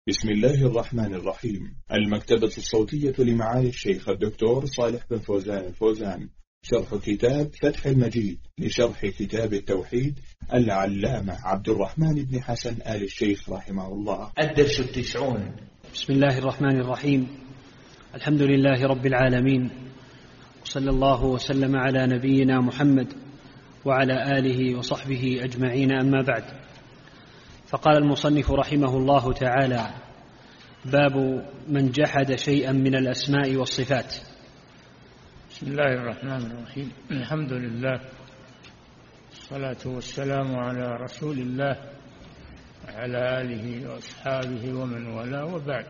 بسم الله الرحمن الرحيم. المكتبة الصوتية لمعالي الشيخ الدكتور صالح بن فوزان الفوزان، شرح كتاب فتح المجيد لشرح كتاب التوحيد العلامة عبد الرحمن بن حسن آل الشيخ رحمه الله. الدرس 90. بسم الله الرحمن الرحيم. الحمد لله رب العالمين، وصلى الله وسلم على نبينا محمد وعلى آله وصحبه أجمعين، أما بعد. فقال المصنف رحمه الله تعالى: باب من جحد شيئا من الأسماء والصفات. بسم الله الرحمن الرحيم. الحمد لله، الصلاة والسلام على رسول الله وعلى آله وأصحابه ومن والاه، وبعد.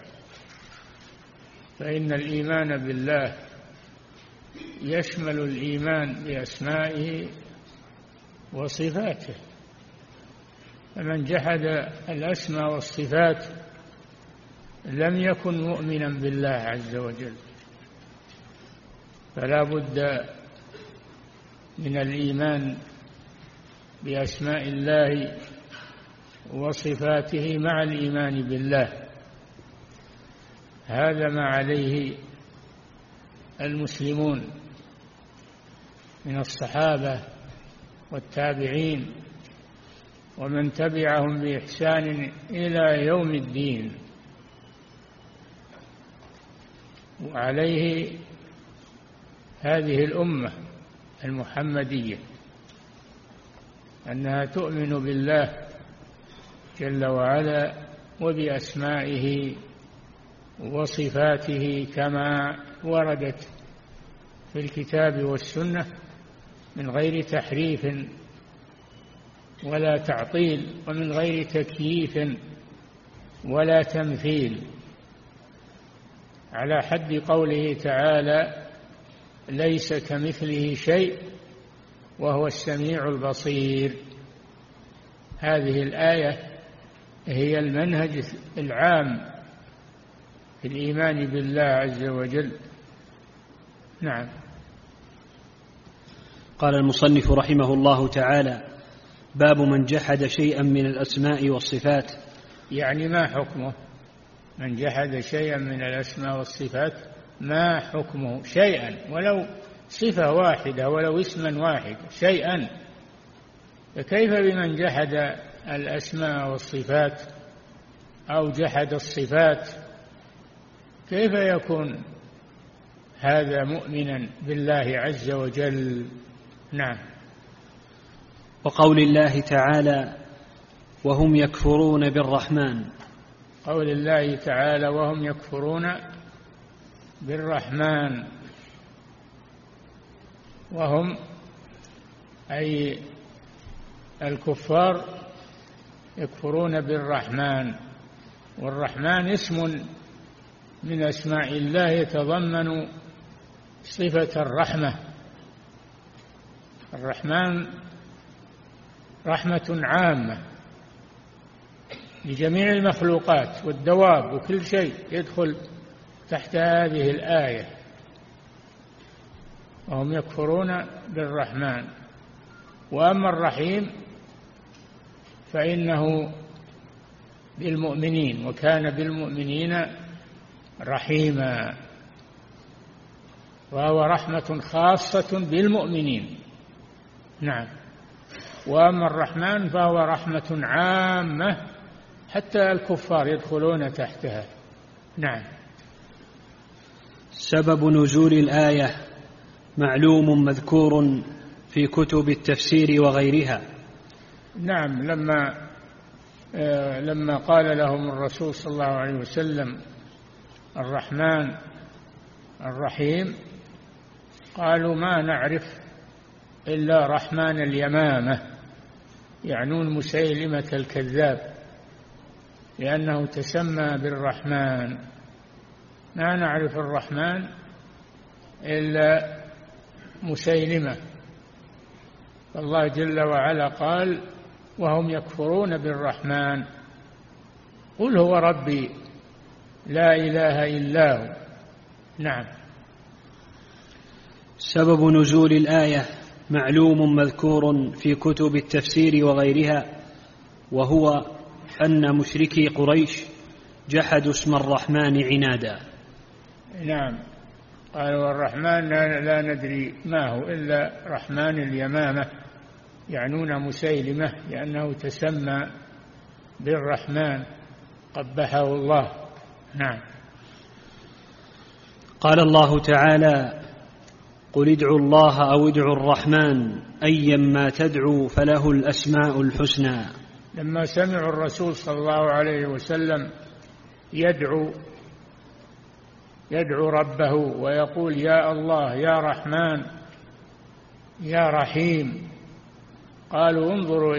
فإن الإيمان بالله يشمل الإيمان بأسمائه وصفاته، فمن جحد الأسماء والصفات لم يكن مؤمنا بالله عز وجل. فلا بد من الإيمان بأسماء الله وصفاته مع الإيمان بالله. هذا ما عليه المسلمون من الصحابة والتابعين ومن تبعهم بإحسان إلى يوم الدين، وعليه هذه الأمة المحمدية، أنها تؤمن بالله جل وعلا وبأسمائه وصفاته كما وردت في الكتاب والسنة من غير تحريف ولا تعطيل، ومن غير تكييف ولا تمثيل، على حد قوله تعالى: ليس كمثله شيء وهو السميع البصير. هذه الآية هي المنهج العام في الإيمان بالله عز وجل. نعم. قال المصنف رحمه الله تعالى: باب من جحد شيئا من الأسماء والصفات. يعني ما حكمه؟ من جحد شيئا من الأسماء والصفات ما حكمه؟ شيئا، ولو صفة واحدة ولو اسما واحد، شيئا. فكيف بمن جحد الأسماء والصفات أو جحد الصفات؟ كيف يكون هذا مؤمنا بالله عز وجل؟ نعم. وقول الله تعالى: وهم يكفرون بالرحمن. قول الله تعالى: وهم يكفرون بالرحمن. وهم أي الكفار يكفرون بالرحمن، والرحمن اسم من أسماء الله يتضمن صفة الرحمة. الرحمن رحمة عامة لجميع المخلوقات والدواب وكل شيء يدخل تحت هذه الآية. وهم يكفرون بالرحمن. وأما الرحيم فإنه بالمؤمنين، وكان بالمؤمنين رحيما، وهو رحمة خاصة بالمؤمنين. نعم. وأما الرحمن فهو رحمة عامة حتى الكفار يدخلون تحتها. نعم. سبب نزول الآية معلوم مذكور في كتب التفسير وغيرها. نعم. لما قال لهم الرسول صلى الله عليه وسلم: الرحمن الرحيم، قالوا: ما نعرف إلا رحمن اليمامة، يعنون مسيلمة الكذاب، لأنه تسمى بالرحمن. ما نعرف الرحمن إلا مسيلمة. فالله جل وعلا قال: وهم يكفرون بالرحمن، قل هو ربي لا إله إلا هو. نعم. سبب نزول الآية معلوم مذكور في كتب التفسير وغيرها، وهو أن مشركي قريش جحدوا اسم الرحمن عنادا. نعم، قالوا الرحمن لا ندري ما هو إلا رحمن اليمامة، يعنون مسيلمة لأنه تسمى بالرحمن قبحه الله. نعم. قال الله تعالى: قل ادعوا الله أو ادعوا الرحمن أيما تدعوا فله الأسماء الحسنى. لما سمعوا الرسول صلى الله عليه وسلم يدعو ربه ويقول يا الله يا رحمن يا رحيم، قالوا انظروا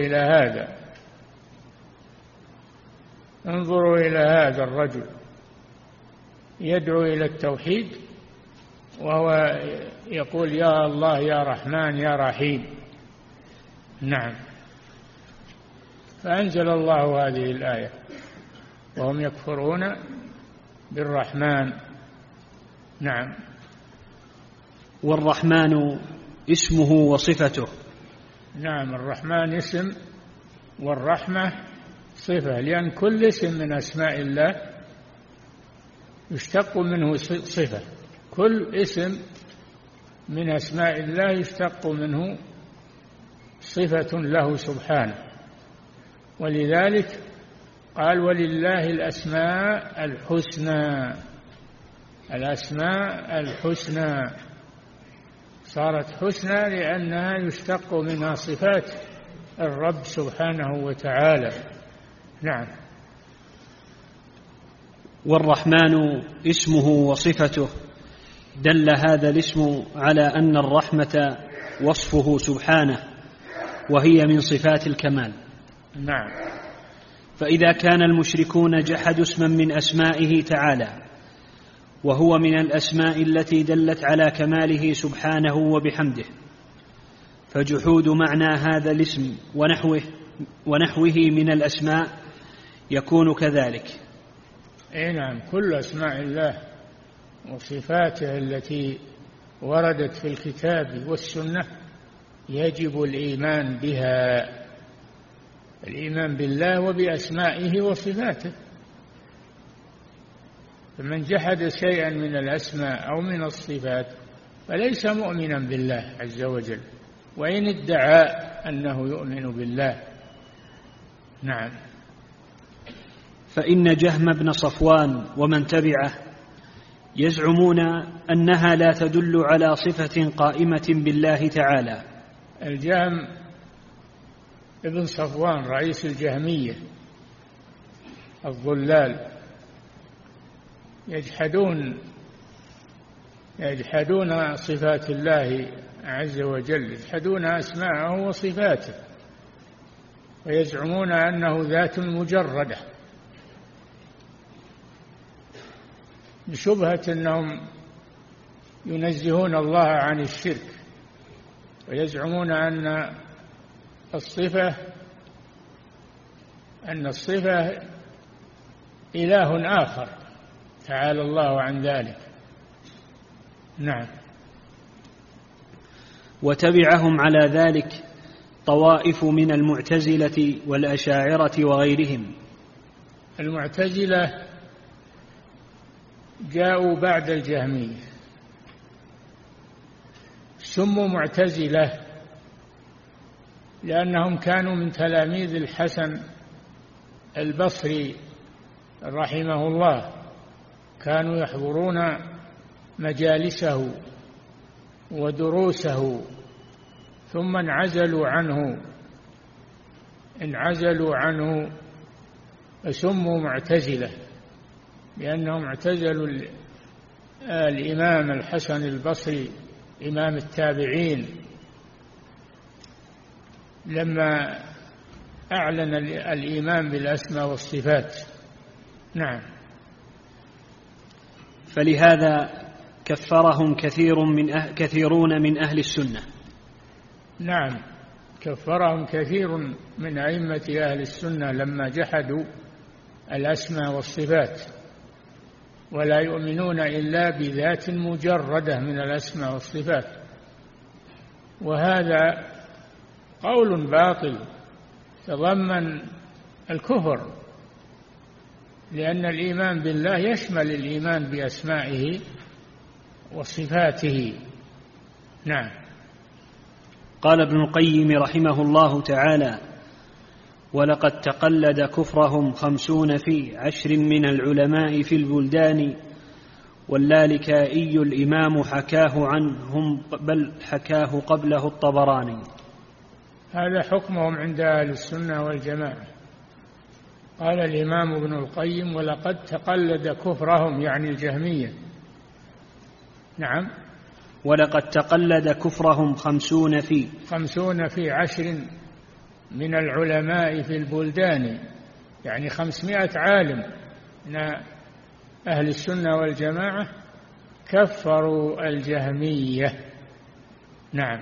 إلى هذا الرجل يدعو إلى التوحيد وهو يقول يا الله يا رحمن يا رحيم. نعم. فأنزل الله هذه الآية وهم يكفرون بالرحمن. نعم. والرحمن اسمه وصفته. نعم، الرحمن اسم والرحمة صفة، لأن كل اسم من أسماء الله يشتق منه صفة، كل اسم من أسماء الله يشتق منه صفة له سبحانه، ولذلك قال ولله الأسماء الحسنى. الأسماء الحسنى صارت حسنى لأنها يشتق منها صفات الرب سبحانه وتعالى. نعم. والرحمن اسمه وصفته، دل هذا الاسم على أن الرحمة وصفه سبحانه وهي من صفات الكمال. نعم. فإذا كان المشركون جحدوا اسما من أسمائه تعالى وهو من الأسماء التي دلت على كماله سبحانه وبحمده، فجحود معنى هذا الاسم ونحوه من الأسماء يكون كذلك. نعم، كل أسماء الله وصفاته التي وردت في الكتاب والسنة يجب الإيمان بها، الإيمان بالله وبأسمائه وصفاته. فمن جحد شيئا من الأسماء أو من الصفات فليس مؤمنا بالله عز وجل، وإن ادعى أنه يؤمن بالله. نعم. فإن جهم بن صفوان ومن تبعه يزعمون أنها لا تدل على صفة قائمة بالله تعالى. الجهم ابن صفوان رئيس الجهمية الضلال يجحدون صفات الله عز وجل، يجحدون أسماءه وصفاته، ويزعمون أنه ذات مجردة بشبهة أنهم ينزهون الله عن الشرك، ويزعمون أن الصفة إله آخر تعالى الله عن ذلك. نعم. وتبعهم على ذلك طوائف من المعتزلة والأشاعرة وغيرهم. المعتزلة جاءوا بعد الجهمية، سموا معتزلة لأنهم كانوا من تلاميذ الحسن البصري رحمه الله، كانوا يحضرون مجالسه ودروسه، ثم انعزلوا عنه فسموا معتزلة، لأنهم اعتزلوا الإمام الحسن البصري إمام التابعين لما أعلن الإيمان بالأسماء والصفات. نعم. فلهذا كفرهم كثيرون من أهل السنة. نعم، كفرهم كثير من أئمة أهل السنة لما جحدوا الأسماء والصفات، ولا يؤمنون إلا بذات مجردة من الأسماء والصفات، وهذا قول باطل تضمن الكفر، لأن الإيمان بالله يشمل الإيمان بأسمائه وصفاته. نعم. قال ابن القيم رحمه الله تعالى: ولقد تقلد كفرهم 50 في 10 من العلماء في البلدان، واللالكائي الإمام حكاه عنهم بل حكاه قبله الطبراني. هذا حكمهم عند أهل السنة والجماعة. قال الإمام ابن القيم: ولقد تقلد كفرهم، يعني الجهمية. نعم. ولقد تقلد كفرهم 50 في 10 من العلماء في البلدان، يعني 500 عالم من أهل السنة والجماعة كفروا الجهمية. نعم.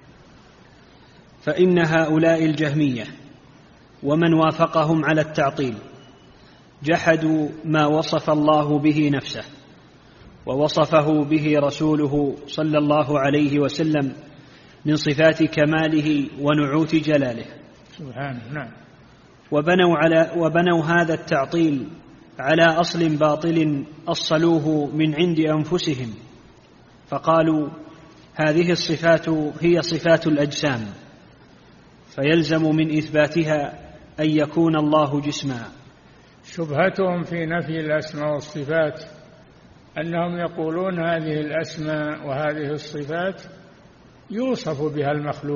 فإن هؤلاء الجهمية ومن وافقهم على التعطيل جحدوا ما وصف الله به نفسه ووصفه به رسوله صلى الله عليه وسلم من صفات كماله ونعوت جلاله سبحانه. نعم. وبنوا هذا التعطيل على أصل باطل أصلوه من عند أنفسهم، فقالوا: هذه الصفات هي صفات الأجسام، فيلزم من إثباتها أن يكون الله جسما. شبهتهم في نفي الأسماء والصفات أنهم يقولون هذه الأسماء وهذه الصفات يوصف بها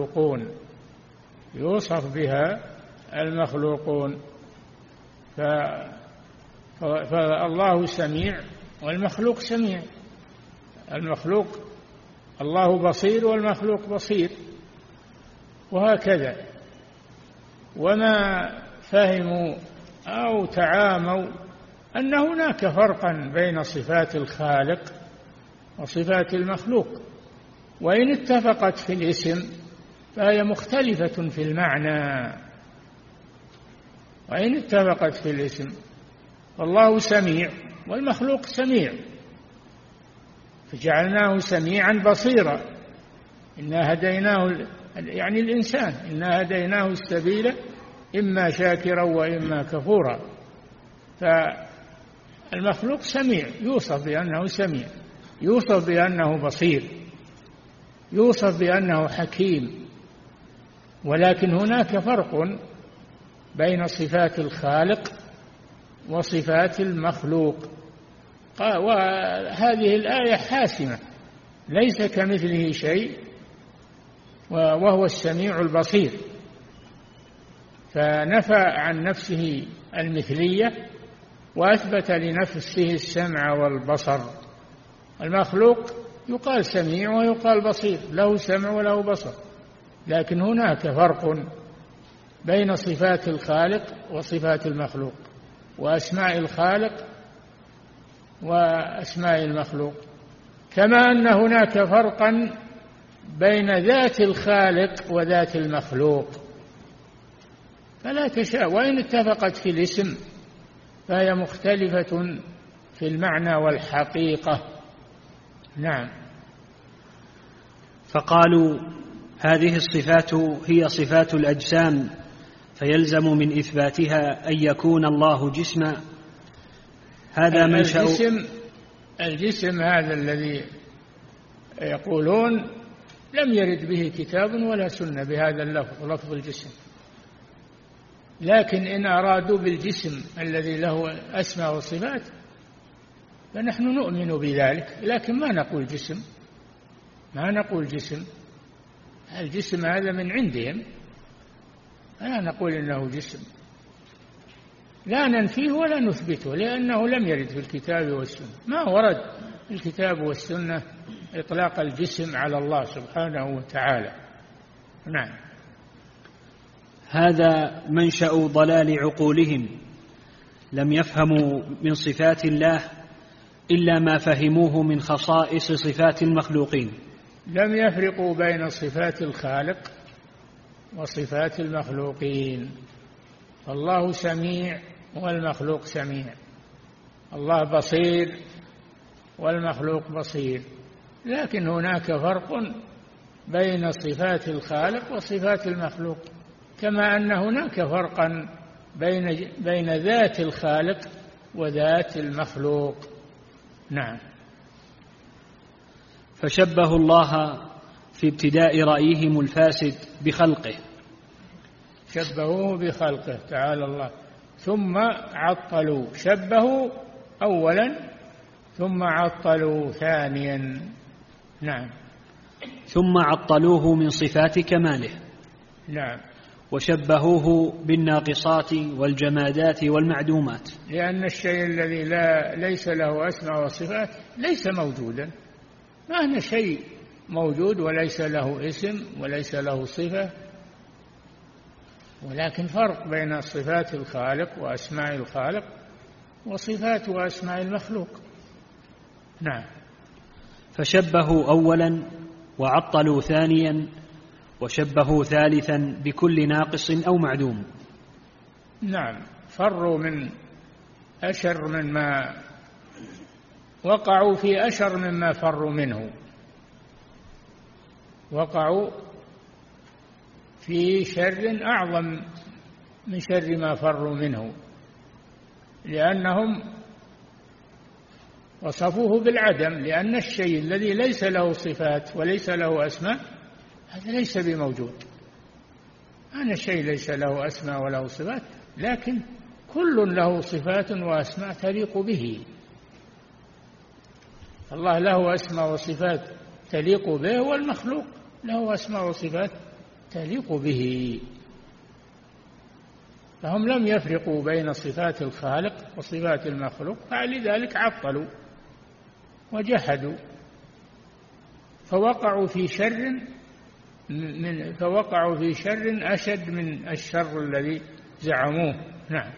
المخلوقون، فالله سميع والمخلوق سميع، المخلوق الله بصير والمخلوق بصير، وهكذا. وما فهموا أو تعاموا أن هناك فرقا بين صفات الخالق وصفات المخلوق، وإن اتفقت في الاسم فهي مختلفة في المعنى. وإن اتفقت في الاسم، والله سميع والمخلوق سميع، فجعلناه سميعا بصيرا. إنا هديناه، يعني الإنسان، إنا هديناه السبيل إما شاكرا وإما كفورا. فالمخلوق سميع، يوصف بأنه سميع، يوصف بأنه بصير، يوصف بأنه حكيم. ولكن هناك فرق بين صفات الخالق وصفات المخلوق، وهذه الآية حاسمة: ليس كمثله شيء وهو السميع البصير. فنفى عن نفسه المثلية وأثبت لنفسه السمع والبصر. المخلوق يقال سميع ويقال بصير، له سمع وله بصر، لكن هناك فرق بين صفات الخالق وصفات المخلوق، وأسماء الخالق وأسماء المخلوق، كما أن هناك فرقا بين ذات الخالق وذات المخلوق. فلا تشاء، وإن اتفقت في الاسم فهي مختلفة في المعنى والحقيقة. نعم. فقالوا: هذه الصفات هي صفات الأجسام، فيلزم من إثباتها أن يكون الله جسما. هذا منشأ الجسم هذا الذي يقولون لم يرد به كتاب ولا سنة بهذا اللفظ، لفظ الجسم. لكن إن أرادوا بالجسم الذي له أسماء وصفات فنحن نؤمن بذلك، لكن ما نقول جسم. الجسم هذا من عندهم، لا نقول إنه جسم، لا ننفيه ولا نثبته، لأنه لم يرد في الكتاب والسنة. ما ورد في الكتاب والسنة إطلاق الجسم على الله سبحانه وتعالى. نعم. هذا منشأ ضلال عقولهم، لم يفهموا من صفات الله إلا ما فهموه من خصائص صفات المخلوقين. لم يفرقوا بين صفات الخالق وصفات المخلوقين. الله سميع والمخلوق سميع، الله بصير والمخلوق بصير، لكن هناك فرق بين صفات الخالق وصفات المخلوق، كما أن هناك فرقا بين ذات الخالق وذات المخلوق. نعم. فشبهوا الله في ابتداء رأيهم الفاسد بخلقه، شبهوه بخلقه تعالى الله، ثم عطلوا، شبهوا أولا ثم عطلوا ثانيا. نعم. ثم عطلوه من صفات كماله. نعم. وشبهوه بالناقصات والجمادات والمعدومات، لأن الشيء الذي ليس له أسماء وصفات ليس موجودا، ما هنا شيء موجود وليس له اسم وليس له صفة، ولكن فرق بين صفات الخالق وأسماء الخالق وصفات وأسماء المخلوق. نعم. فشبهوا أولا وعطلوا ثانيا وشبهوا ثالثا بكل ناقص أو معدوم. نعم. فروا من أشر مما وقعوا في أشر مما فروا منه، وقعوا في شر أعظم من شر ما فروا منه، لأنهم وصفوه بالعدم، لأن الشيء الذي ليس له صفات وليس له أسماء هذا ليس بموجود. أنا الشيء ليس له أسماء وله صفات، لكن كل له صفات وأسماء تليق به. الله له أسماء وصفات تليق به، والمخلوق له أسماء وصفات تليق به، فهم لم يفرقوا بين صفات الخالق وصفات المخلوق، فلذلك عطلوا وجحدوا، فوقعوا في شر أشد من الشر الذي زعموه. نعم.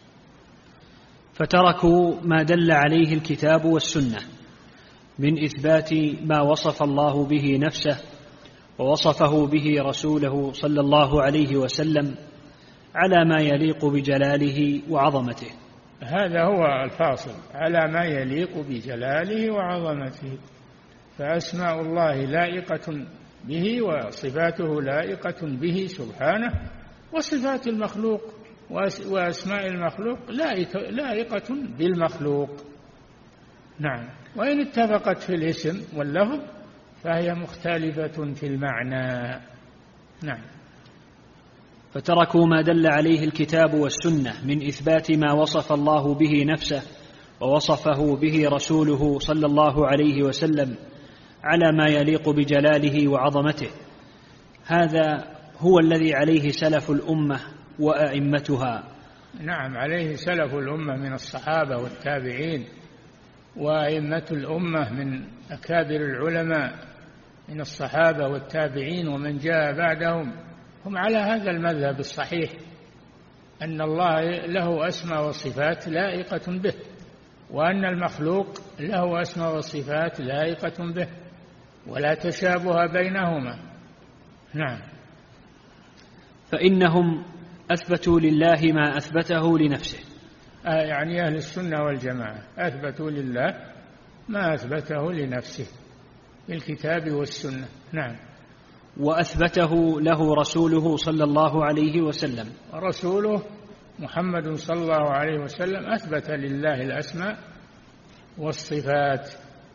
فتركوا ما دل عليه الكتاب والسنة من إثبات ما وصف الله به نفسه ووصفه به رسوله صلى الله عليه وسلم على ما يليق بجلاله وعظمته. هذا هو الفاصل، على ما يليق بجلاله وعظمته، فأسماء الله لائقة به وصفاته لائقة به سبحانه، وصفات المخلوق وأسماء المخلوق لائقة بالمخلوق. نعم. وإن اتفقت في الاسم واللفظ فهي مختلفة في المعنى. نعم. فتركوا ما دل عليه الكتاب والسنة من إثبات ما وصف الله به نفسه ووصفه به رسوله صلى الله عليه وسلم على ما يليق بجلاله وعظمته. هذا هو الذي عليه سلف الأمة وأئمتها. نعم، عليه سلف الأمة من الصحابة والتابعين، وأئمة الأمة من أكابر العلماء من الصحابة والتابعين ومن جاء بعدهم، هم على هذا المذهب الصحيح، أن الله له أسماء وصفات لائقة به، وأن المخلوق له أسماء وصفات لائقة به، ولا تشابه بينهما. نعم. فإنهم أثبتوا لله ما أثبته لنفسه، يعني أهل السنة والجماعة أثبتوا لله ما أثبته لنفسه بالكتاب والسنة. نعم. وأثبته له رسوله صلى الله عليه وسلم، رسوله محمد صلى الله عليه وسلم أثبت لله الأسماء والصفات،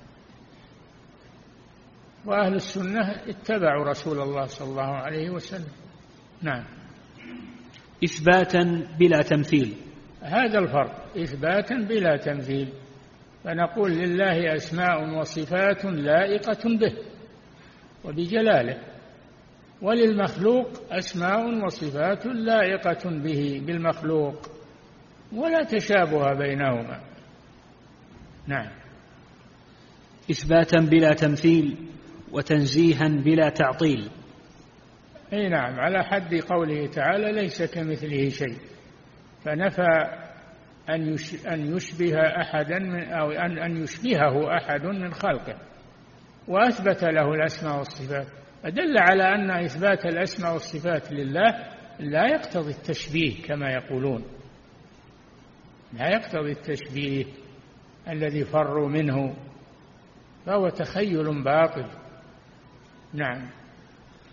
وأهل السنة اتبعوا رسول الله صلى الله عليه وسلم. نعم. إثباتا بلا تمثيل، هذا الفرق، إثباتا بلا تمثيل، فنقول لله أسماء وصفات لائقة به وبجلاله، وللمخلوق أسماء وصفات لائقة به بالمخلوق، ولا تشابه بينهما. نعم. إثباتا بلا تمثيل وتنزيها بلا تعطيل. أي نعم، على حد قوله تعالى ليس كمثله شيء، فنفى أن يشبه أحدا أو أن يشبهه أحد من خلقه، وأثبت له الأسماء والصفات، فدل على أن إثبات الأسماء والصفات لله لا يقتضي التشبيه كما يقولون، لا يقتضي التشبيه الذي فروا منه، فهو تخيل باطل. نعم.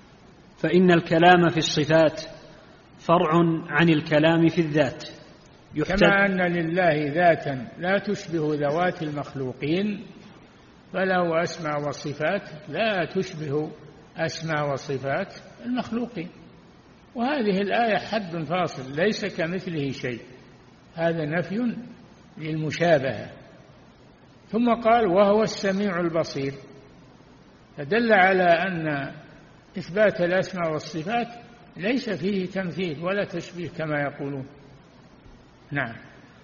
فإن الكلام في الصفات فرع عن الكلام في الذات، كما أن لله ذاتا لا تشبه ذوات المخلوقين، فله أسماء وصفات لا تشبه أسماء وصفات المخلوقين. وهذه الآية حد فاصل، ليس كمثله شيء، هذا نفي للمشابهة. ثم قال وهو السميع البصير، فدل على أن إثبات الأسماء والصفات ليس فيه تمثيل ولا تشبيه كما يقولون. نعم.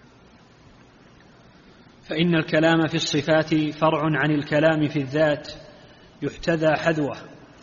فإن الكلام في الصفات فرع عن الكلام في الذات يحتذى حذوه،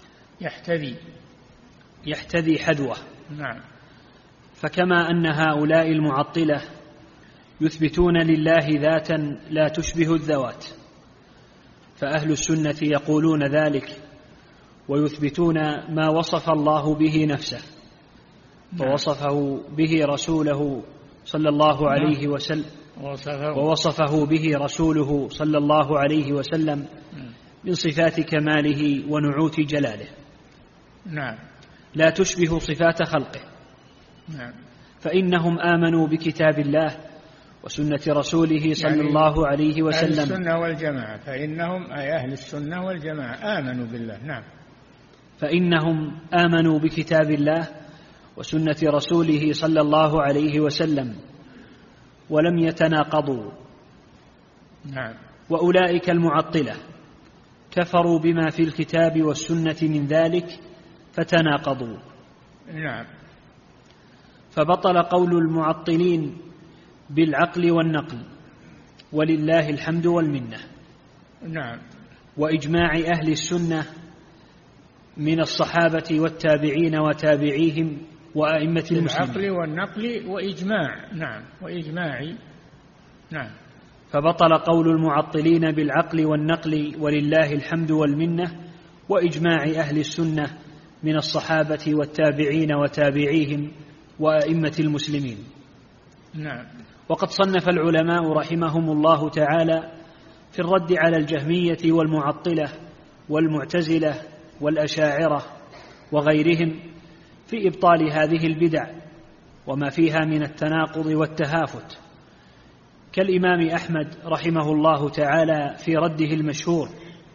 يحتذي حذوه. نعم. فكما أن هؤلاء المعطلة يثبتون لله ذاتا لا تشبه الذوات، فأهل السنة يقولون ذلك ويثبتون ما وصف الله به نفسه ووصفه به رسوله صلى الله عليه وسلم ووصفه به رسوله صلى الله عليه وسلم من صفات كماله ونعوت جلاله. نعم. لا تشبه صفات خلقه. نعم. فإنهم آمنوا بكتاب الله وسنة رسوله صلى الله عليه وسلم. أهل السنة والجماعة، فإنهم أي أهل السنة والجماعة آمنوا بالله. نعم. فإنهم آمنوا بكتاب الله وسنة رسوله صلى الله عليه وسلم ولم يتناقضوا. نعم. وأولئك المعطلة كفروا بما في الكتاب والسنة من ذلك فتناقضوا. نعم. فبطل قول المعطلين بالعقل والنقل ولله الحمد والمنة. نعم. وإجماع أهل السنة من الصحابة والتابعين وتابعيهم وأئمة المسلمين. بالعقل والنقل وإجماع. نعم. وإجماع. نعم. فبطل قول المعطلين بالعقل والنقل ولله الحمد والمنة وإجماع أهل السنة من الصحابة والتابعين وتابعيهم وأئمة المسلمين. نعم. وقد صنف العلماء رحمهم الله تعالى في الرد على الجهمية والمعطلة والمعتزلة والأشاعرة وغيرهم في إبطال هذه البدع وما فيها من التناقض والتهافت، كالإمام أحمد رحمه الله تعالى في رده المشهور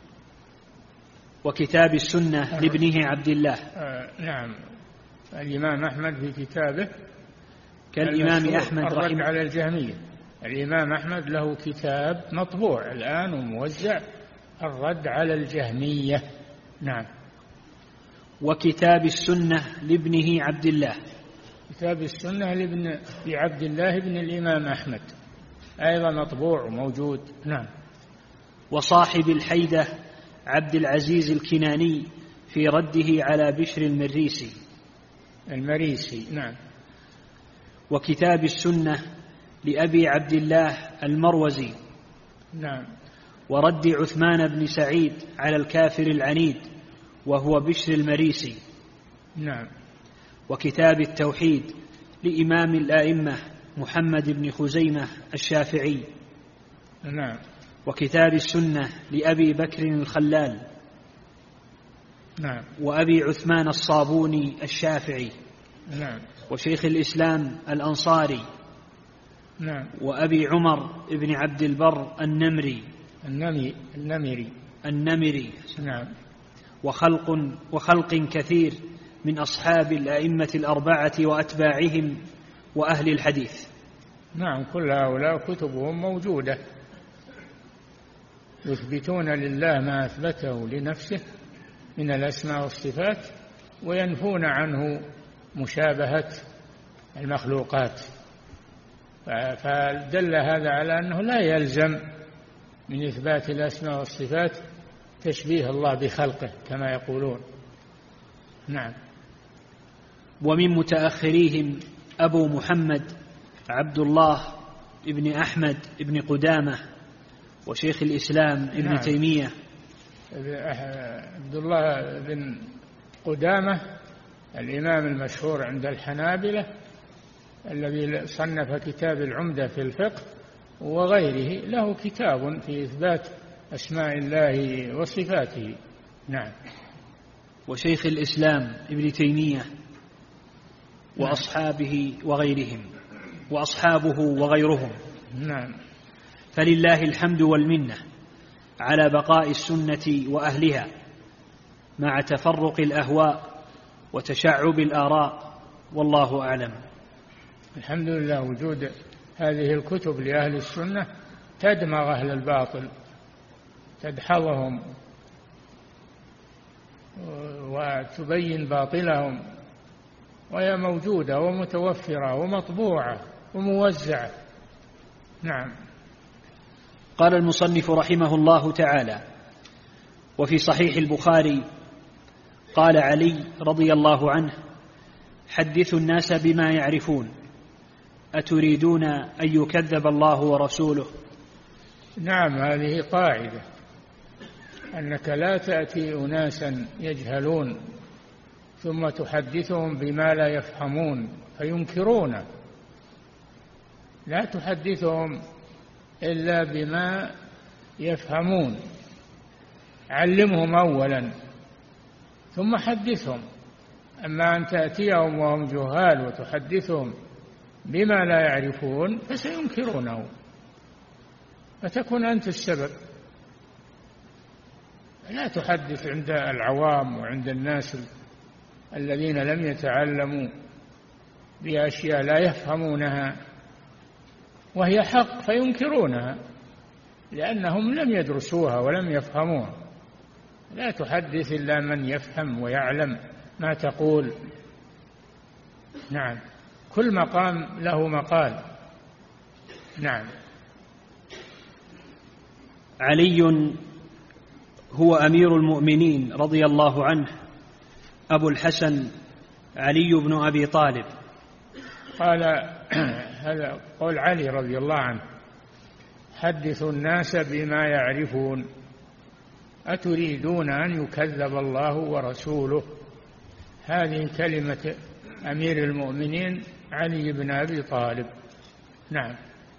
وكتاب السنة لابنه عبد الله. نعم. الإمام أحمد في كتابه كالإمام أحمد الرد على الجهمية. الإمام أحمد له كتاب مطبوع الآن وموزع، الرد على الجهمية. نعم. وكتاب السنة لابنه عبد الله. كتاب السنة لعبد الله بن الإمام أحمد أيضا مطبوع وموجود. نعم. وصاحب الحيدة عبد العزيز الكناني في رده على بشر المريسي. نعم. وكتاب السنة لأبي عبد الله المروزي. نعم. ورد عثمان بن سعيد على الكافر العنيد وهو بشر المريسي. نعم. وكتاب التوحيد لإمام الآئمة محمد بن خزيمة الشافعي. نعم. وكتاب السنة لأبي بكر الخلال. نعم. وأبي عثمان الصابوني الشافعي. نعم. وشيخ الإسلام الأنصاري. نعم. وأبي عمر بن عبد البر النمري. نعم. وخلق كثير من أصحاب الأئمة الأربعة وأتباعهم وأهل الحديث. نعم. كل هؤلاء كتبهم موجودة يثبتون لله ما أثبته لنفسه من الأسماء والصفات وينفون عنه مشابهة المخلوقات. فدل هذا على أنه لا يلزم من إثبات الأسماء والصفات تشبيه الله بخلقه كما يقولون. نعم. ومن متأخريهم أبو محمد عبد الله ابن أحمد ابن قدامة وشيخ الإسلام ابن نعم. تيمية. عبد الله بن قدامة الإمام المشهور عند الحنابلة الذي صنف كتاب العمدة في الفقه وغيره، له كتاب في إثبات أسماء الله وصفاته. نعم. وشيخ الإسلام ابن تيمية وأصحابه وغيرهم. وأصحابه وغيرهم. نعم. فلله الحمد والمنة على بقاء السنة وأهلها مع تفرق الأهواء وتشعب الآراء، والله أعلم. الحمد لله وجود هذه الكتب لأهل السنة تدمغ أهل الباطل، تدحضهم وتبين باطلهم، وهي موجودة ومتوفرة ومطبوعة وموزعة. نعم. قال المصنف رحمه الله تعالى: وفي صحيح البخاري قال علي رضي الله عنه: حدثوا الناس بما يعرفون، أتريدون أن يكذب الله ورسوله؟ نعم، هذه قاعدة، أنك لا تأتي أناسا يجهلون ثم تحدثهم بما لا يفهمون فينكرون، لا تحدثهم إلا بما يفهمون، علمهم أولا ثم حدثهم. أما أن تأتيهم وهم جهال وتحدثهم بما لا يعرفون فسينكرونه، فتكون أنت السبب. لا تحدث عند العوام وعند الناس الذين لم يتعلموا بأشياء لا يفهمونها وهي حق فينكرونها لأنهم لم يدرسوها ولم يفهموها. لا تحدث إلا من يفهم ويعلم ما تقول. نعم، كل مقام له مقال. نعم. علي هو أمير المؤمنين رضي الله عنه أبو الحسن علي بن أبي طالب. قال هذا قول علي رضي الله عنه: حدثوا الناس بما يعرفون، أتريدون أن يكذب الله ورسوله. هذه كلمة أمير المؤمنين علي بن أبي طالب. نعم.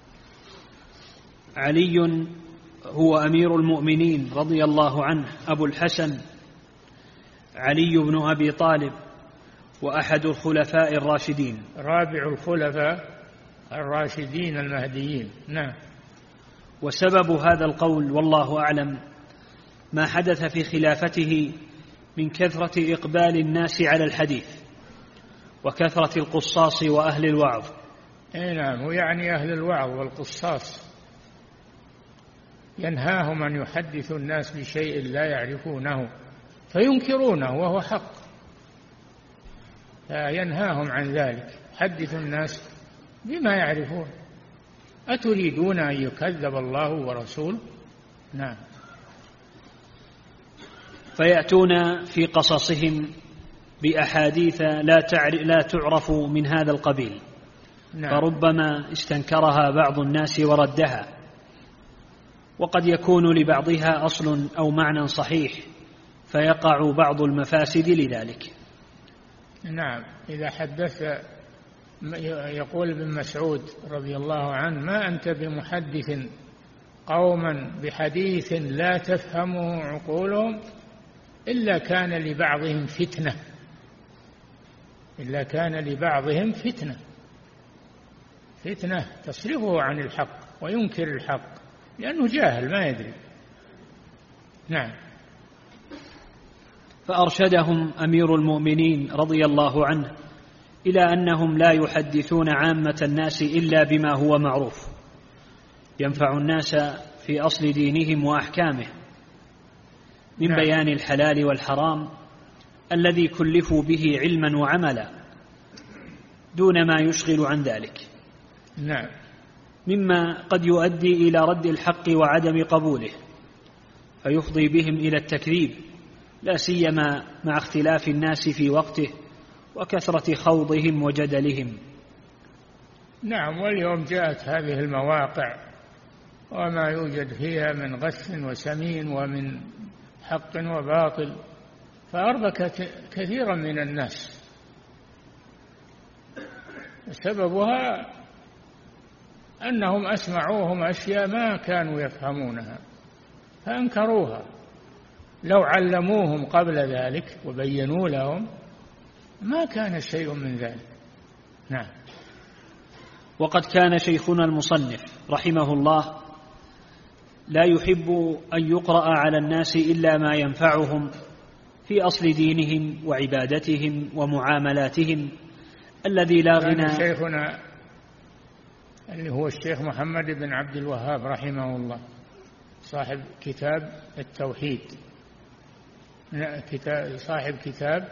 علي هو أمير المؤمنين رضي الله عنه أبو الحسن علي بن أبي طالب، وأحد الخلفاء الراشدين، رابع الخلفاء الراشدين المهديين. نعم. وسبب هذا القول والله أعلم ما حدث في خلافته من كثرة إقبال الناس على الحديث وكثرة القصاص وأهل الوعظ. نعم، ويعني أهل الوعظ والقصاص، ينهاهم أن يحدثوا الناس بشيء لا يعرفونه فينكرونه وهو حق، فينهاهم عن ذلك. حدثوا الناس بما يعرفون، أتريدون أن يكذب الله ورسوله؟ نعم. فيأتون في قصصهم بأحاديث لا تعرف من هذا القبيل. نعم. فربما استنكرها بعض الناس وردها، وقد يكون لبعضها أصل أو معنى صحيح فيقع بعض المفاسد لذلك. نعم. إذا حدث، يقول ابن مسعود رضي الله عنه: ما أنت بمحدث قوما بحديث لا تفهمه عقولهم إلا كان لبعضهم فتنة، إلا كان لبعضهم فتنة تصرفه عن الحق وينكر الحق لأنه جاهل ما يدري. نعم. فأرشدهم أمير المؤمنين رضي الله عنه إلى أنهم لا يحدثون عامة الناس إلا بما هو معروف ينفع الناس في أصل دينهم وأحكامه من نعم. بيان الحلال والحرام الذي كلفوا به علما وعملا دون ما يشغل عن ذلك. نعم. مما قد يؤدي إلى رد الحق وعدم قبوله فيفضي بهم إلى التكذيب، لا سيما مع اختلاف الناس في وقته وكثرة خوضهم وجدلهم. نعم. واليوم جاءت هذه المواقع وما يوجد فيها من غث وسمين ومن حق وباطل فأربكت كثيرا من الناس، سببها أنهم أسمعوهم أشياء ما كانوا يفهمونها فأنكروها. لو علموهم قبل ذلك وبينوا لهم ما كان شيء من ذلك. نعم. وقد كان شيخنا المصنف رحمه الله لا يحب أن يقرأ على الناس إلا ما ينفعهم في أصل دينهم وعبادتهم ومعاملاتهم الذي لا غنى. شيخنا اللي هو الشيخ محمد بن عبد الوهاب رحمه الله صاحب كتاب التوحيد، صاحب كتاب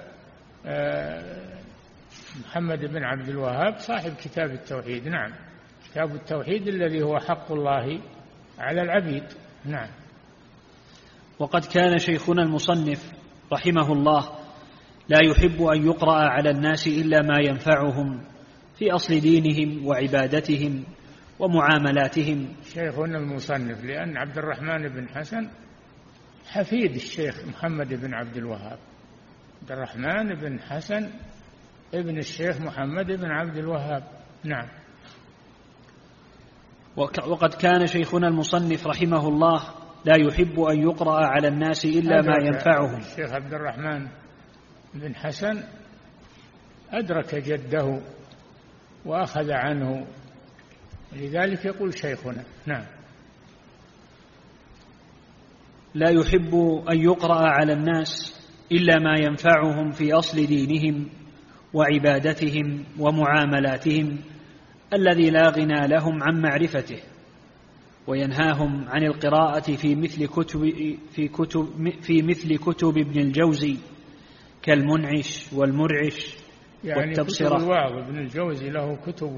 محمد بن عبد الوهاب صاحب كتاب التوحيد. نعم، كتاب التوحيد الذي هو حق الله على العبيد. نعم. وقد كان شيخنا المصنف رحمه الله لا يحب أن يقرأ على الناس إلا ما ينفعهم في أصل دينهم وعبادتهم ومعاملاتهم. شيخنا المصنف لأن عبد الرحمن بن حسن حفيد الشيخ محمد بن عبد الوهاب. عبد الرحمن بن حسن ابن الشيخ محمد بن عبد الوهاب. نعم. وقد كان شيخنا المصنف رحمه الله لا يحب أن يقرأ على الناس إلا ما ينفعهم. الشيخ عبد الرحمن بن حسن أدرك جده وأخذ عنه، لذلك يقول شيخنا. نعم. لا يحب أن يقرأ على الناس إلا ما ينفعهم في أصل دينهم وعبادتهم ومعاملاتهم الذي لا غنى لهم عن معرفته، وينهاهم عن القراءة في مثل كتب ابن الجوزي كالمنعش والمرعش يعني والتبصرة. كتب الوعظ، ابن الجوزي له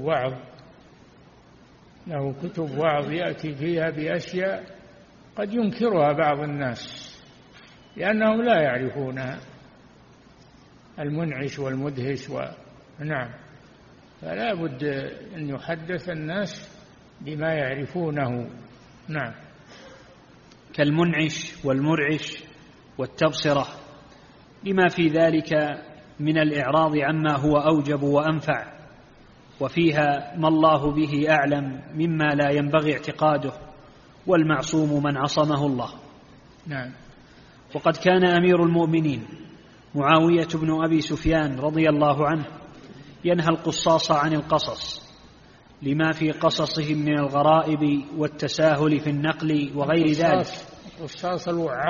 كتب وعظ يأتي فيها بأشياء قد ينكرها بعض الناس لأنهم لا يعرفونها، المنعش والمدهش نعم، فلا بد أن يحدث الناس بما يعرفونه. نعم. كالمنعش والمرعش والتبصرة لما في ذلك من الإعراض عما هو أوجب وأنفع، وفيها ما الله به أعلم مما لا ينبغي اعتقاده، والمعصوم من عصمه الله. نعم. وقد كان أمير المؤمنين معاوية بن أبي سفيان رضي الله عنه ينهى القصاص عن القصص لما في قصصهم من الغرائب والتساهل في النقل وغير ذلك. القصاص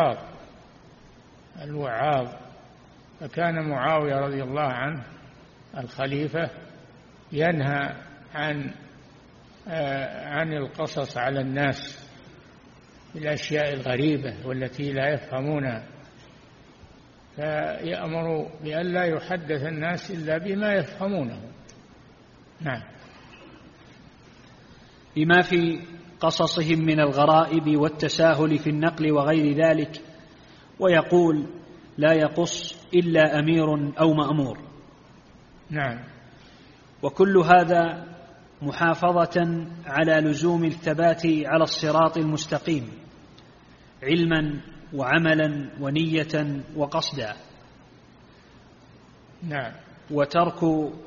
الوعاظ. فكان معاوية رضي الله عنه الخليفة ينهى عن القصص على الناس بالأشياء الغريبة والتي لا يفهمونها، فيأمر بأن لا يحدث الناس إلا بما يفهمونه. نعم. بما في قصصهم من الغرائب والتساهل في النقل وغير ذلك، ويقول لا يقص إلا أمير أو مأمور. نعم. وكل هذا محافظة على لزوم الثبات على الصراط المستقيم علما وعملا ونية وقصدا. نعم. وترك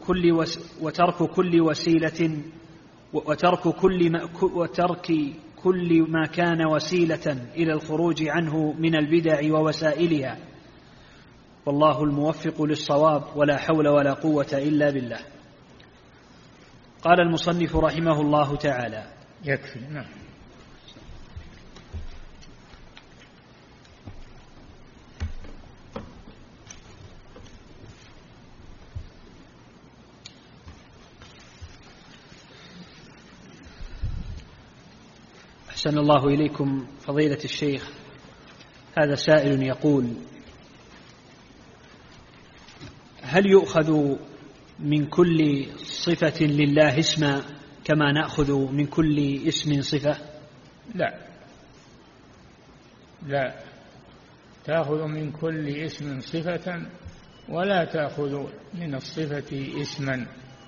كل ما كان وسيلة إلى الخروج عنه من البدع ووسائلها، والله الموفق للصواب، ولا حول ولا قوة إلا بالله. قال المصنف رحمه الله تعالى: يكفي. نعم. أحسن الله إليكم فضيلة الشيخ. هذا سائل يقول: هل يؤخذ من كل صفة لله اسما كما نأخذ من كل اسم صفة؟ لا، تأخذ من كل اسم صفة ولا تأخذ من الصفة اسما،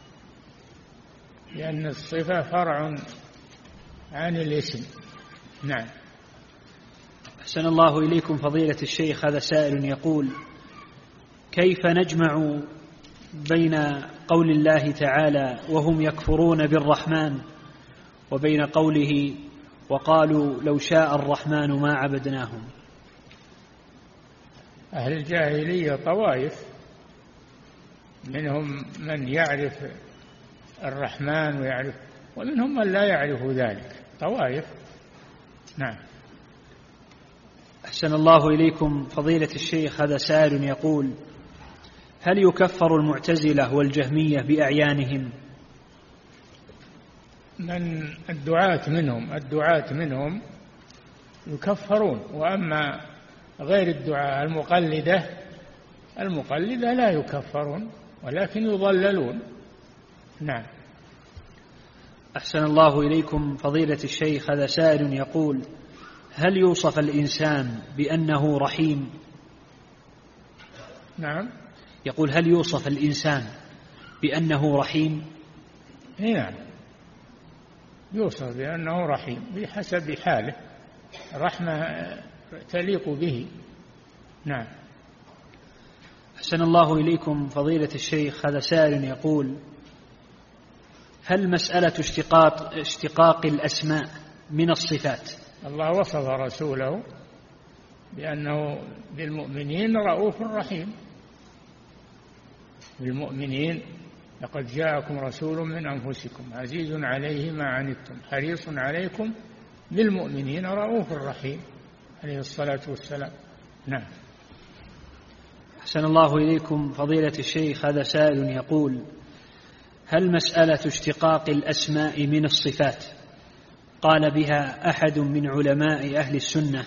لأن الصفة فرع عن الاسم. نعم. أحسن الله إليكم فضيلة الشيخ. هذا سائل يقول: كيف نجمع بين قول الله تعالى وهم يكفرون بالرحمن وبين قوله وقالوا لو شاء الرحمن ما عبدناهم؟ أهل الجاهلية طوائف، منهم من يعرف الرحمن ويعرف ومنهم من لا يعرف ذلك، طوائف. نعم. أحسن الله إليكم فضيلة الشيخ، هذا سائل يقول: هل يكفر المعتزلة والجهمية بأعيانهم؟ من الدعاة منهم يكفرون، وأما غير الدعاة المقلدة لا يكفرون ولكن يضللون. نعم. أحسن الله إليكم فضيلة الشيخ، هذا سائل يقول: هل يوصف الإنسان بأنه رحيم؟ نعم. يقول: هل يوصف الإنسان بأنه رحيم؟ نعم، يوصف بأنه رحيم بحسب حاله، رحمة تليق به. نعم. أحسن الله إليكم فضيلة الشيخ، هذا سائل يقول: هل مسألة اشتقاق الأسماء من الصفات؟ الله وصف رسوله بأنه بالمؤمنين رؤوف رحيم. بالمؤمنين: لقد جاءكم رسول من أنفسكم عزيز عليه ما عنتم حريص عليكم بالمؤمنين رؤوف رحيم، عليه الصلاة والسلام. نعم. أحسن الله إليكم فضيلة الشيخ، هذا سائل يقول: هل مسألة اشتقاق الأسماء من الصفات قال بها أحد من علماء أهل السنة؟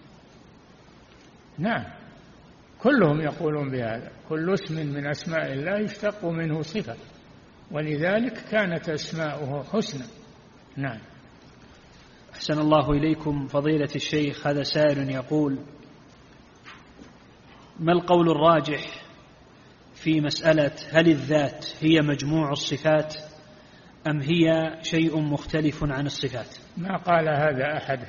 نعم، كلهم يقولون بهذا. كل اسم من أسماء الله يشتق منه صفة، ولذلك كانت أسماؤه حسنى. نعم. أحسن الله إليكم فضيلة الشيخ، هذا سائل يقول: ما القول الراجح في مسألة هل الذات هي مجموع الصفات أم هي شيء مختلف عن الصفات؟ ما قال هذا أحد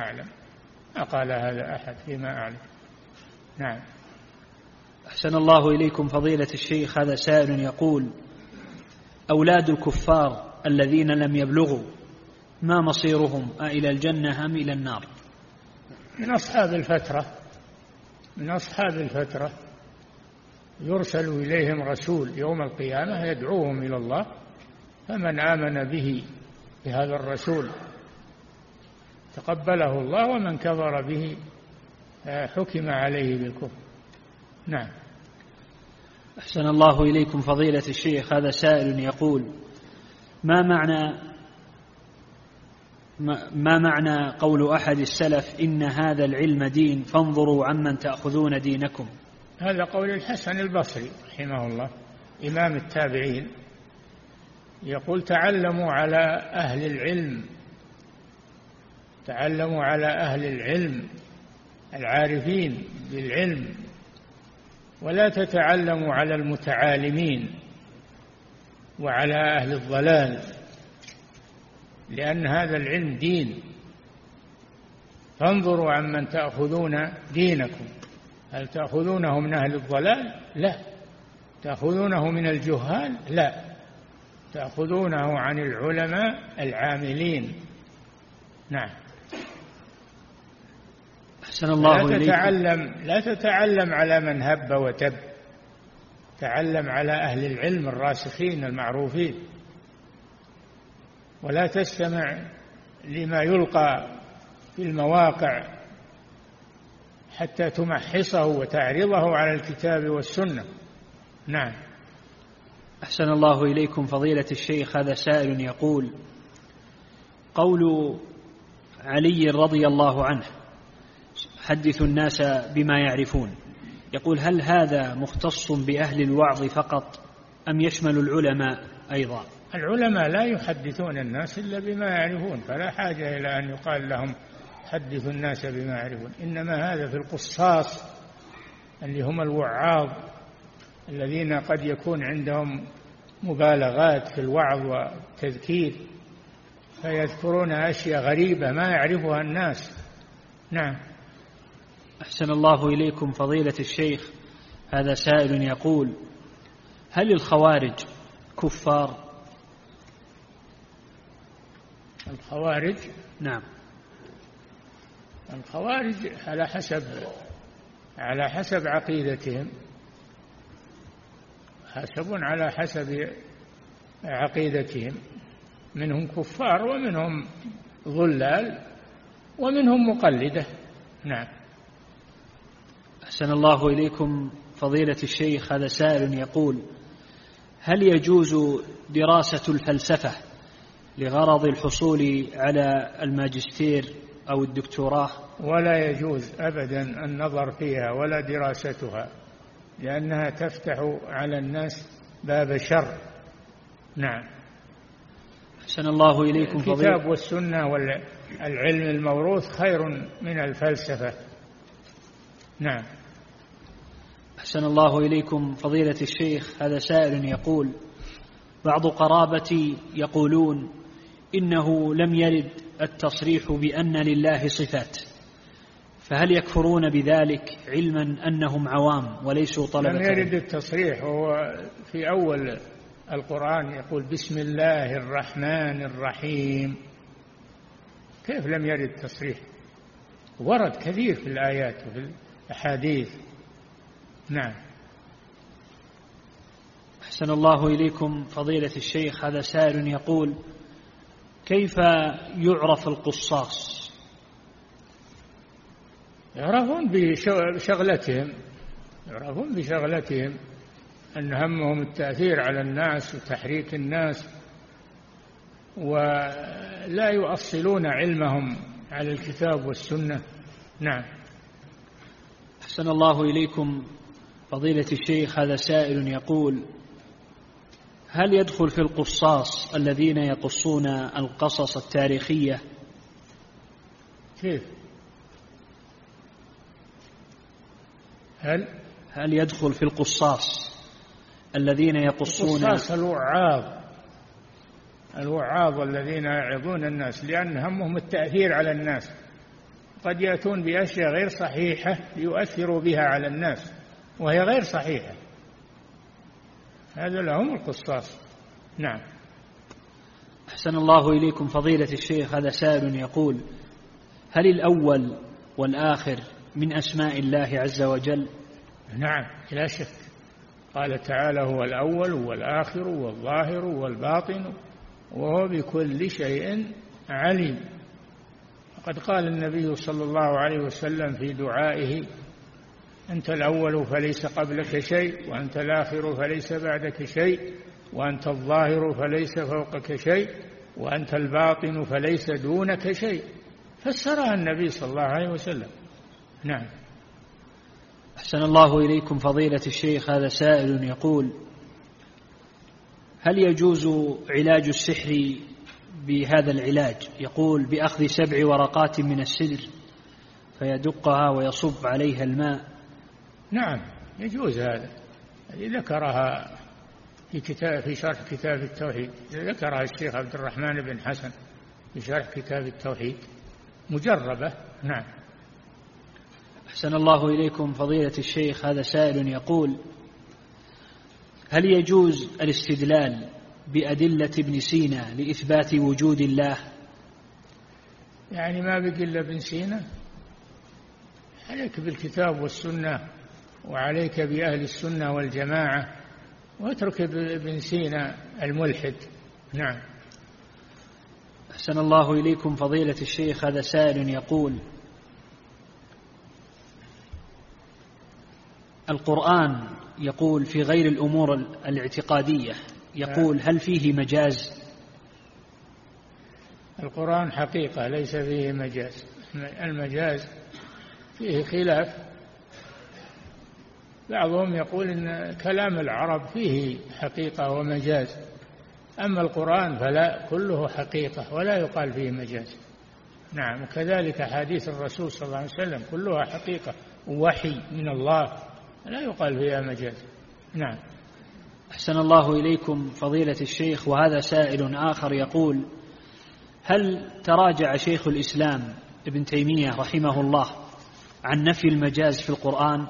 فيما أعلم. نعم. أحسن الله إليكم فضيلة الشيخ، هذا سائل يقول: أولاد الكفار الذين لم يبلغوا ما مصيرهم، أإلى الجنة أم إلى النار؟ من أصحاب الفترة يرسل إليهم رسول يوم القيامة يدعوهم إلى الله، فمن آمن به بهذا الرسول تقبله الله، ومن كفر به حكم عليه بالكفر. نعم. أحسن الله إليكم فضيلة الشيخ، هذا سائل يقول: ما معنى قول أحد السلف إن هذا العلم دين فانظروا عمن تأخذون دينكم؟ هذا قول الحسن البصري رحمه الله إمام التابعين، يقول: تعلموا على أهل العلم العارفين بالعلم، ولا تتعلموا على المتعالمين وعلى أهل الضلال، لأن هذا العلم دين. فانظروا عمن تأخذون دينكم، هل تأخذونه من أهل الضلال؟ لا. تأخذونه من الجهال؟ لا. تأخذونه عن العلماء العاملين. نعم. أحسن الله إليكم. لا تتعلم على من هب وتب، تعلم على أهل العلم الراسخين المعروفين، ولا تستمع لما يلقى في المواقع حتى تمحصه وتعرضه على الكتاب والسنة. نعم. أحسن الله إليكم فضيلة الشيخ، هذا سائل يقول: قول علي رضي الله عنه حدثوا الناس بما يعرفون، يقول: هل هذا مختص بأهل الوعظ فقط أم يشمل العلماء أيضا؟ العلماء لا يحدثون الناس إلا بما يعرفون، فلا حاجة إلى أن يقال لهم حدثوا الناس بما يعرفون. إنما هذا في القصاص اللي هم الوعاظ الذين قد يكون عندهم مبالغات في الوعظ والتذكير، فيذكرون أشياء غريبة ما يعرفها الناس. نعم. أحسن الله إليكم فضيلة الشيخ، هذا سائل يقول: هل الخوارج كفار؟ الخوارج؟ نعم. الخوارج على حسب عقيدتهم، على حسب عقيدتهم. منهم كفار ومنهم ضلال ومنهم مقلدة. نعم. أحسن الله إليكم فضيلة الشيخ، هذا سائل يقول: هل يجوز دراسة الفلسفة لغرض الحصول على الماجستير أو الدكتوراه؟ ولا يجوز أبدا النظر فيها ولا دراستها، لأنها تفتح على الناس باب شر. نعم. أحسن الله إليكم الكتاب والسنة والعلم الموروث خير من الفلسفة. نعم. أحسن الله إليكم فضيلة الشيخ، هذا سائل يقول: بعض قرابتي يقولون إنه لم يرد التصريح بأن لله صفات، فهل يكفرون بذلك علما أنهم عوام وليسوا طلبة؟ لم يرد التصريح، هو في أول القرآن يقول بسم الله الرحمن الرحيم، كيف لم يرد التصريح؟ ورد كثير في الآيات وفي الأحاديث. نعم. أحسن الله إليكم فضيلة الشيخ، هذا سائل يقول: كيف يعرف القصاص؟ يعرفون بشغلتهم أن همهم التأثير على الناس وتحريك الناس، ولا يؤصلون علمهم على الكتاب والسنة. نعم. أحسن الله إليكم فضيلة الشيخ، هذا سائل يقول: هل يدخل في القصاص الذين يقصون القصص التاريخية؟ كيف؟ هل يدخل في القصاص الذين يقصون؟ القصاص الوعاظ الذين يعظون الناس، لأن همهم التأثير على الناس، قد يأتون بأشياء غير صحيحة ليؤثروا بها على الناس وهي غير صحيحة، هذا لهم القصاص. نعم. أحسن الله إليكم فضيلة الشيخ، هذا سائل يقول: هل الأول والآخر من أسماء الله عز وجل؟ نعم لا شك، قال تعالى: هو الأول والآخر والظاهر والباطن وهو بكل شيء عليم. وقد قال النبي صلى الله عليه وسلم في دعائه: أنت الأول فليس قبلك شيء، وأنت الآخر فليس بعدك شيء، وأنت الظاهر فليس فوقك شيء، وأنت الباطن فليس دونك شيء. فسرها النبي صلى الله عليه وسلم. نعم. أحسن الله إليكم فضيلة الشيخ، هذا سائل يقول: هل يجوز علاج السحر بهذا العلاج؟ يقول: بأخذ 7 ورقات من السدر فيدقها ويصب عليها الماء. نعم يجوز هذا، ذكرها في شرح كتاب التوحيد، ذكرها الشيخ عبد الرحمن بن حسن في شرح كتاب التوحيد، مجربة. نعم. أحسن الله إليكم فضيلة الشيخ، هذا سائل يقول: هل يجوز الاستدلال بأدلة ابن سينا لإثبات وجود الله؟ يعني ما بقي إلا ابن سينا؟ عليك بالكتاب والسنة، وعليك بأهل السنة والجماعة، واترك ابن سينا الملحد. نعم. أحسن الله إليكم فضيلة الشيخ، هذا سائل يقول: القرآن يقول في غير الأمور الاعتقادية، يقول: هل فيه مجاز؟ القرآن حقيقة ليس فيه مجاز، المجاز فيه خلاف، بعضهم يقول إن كلام العرب فيه حقيقة ومجاز، أما القرآن فلا، كله حقيقة ولا يقال فيه مجاز. نعم. وكذلك حديث الرسول صلى الله عليه وسلم كلها حقيقة ووحي من الله، لا يقال فيها مجاز. نعم. أحسن الله إليكم فضيلة الشيخ، وهذا سائل آخر يقول: هل تراجع شيخ الإسلام ابن تيمية رحمه الله عن نفي المجاز في القرآن؟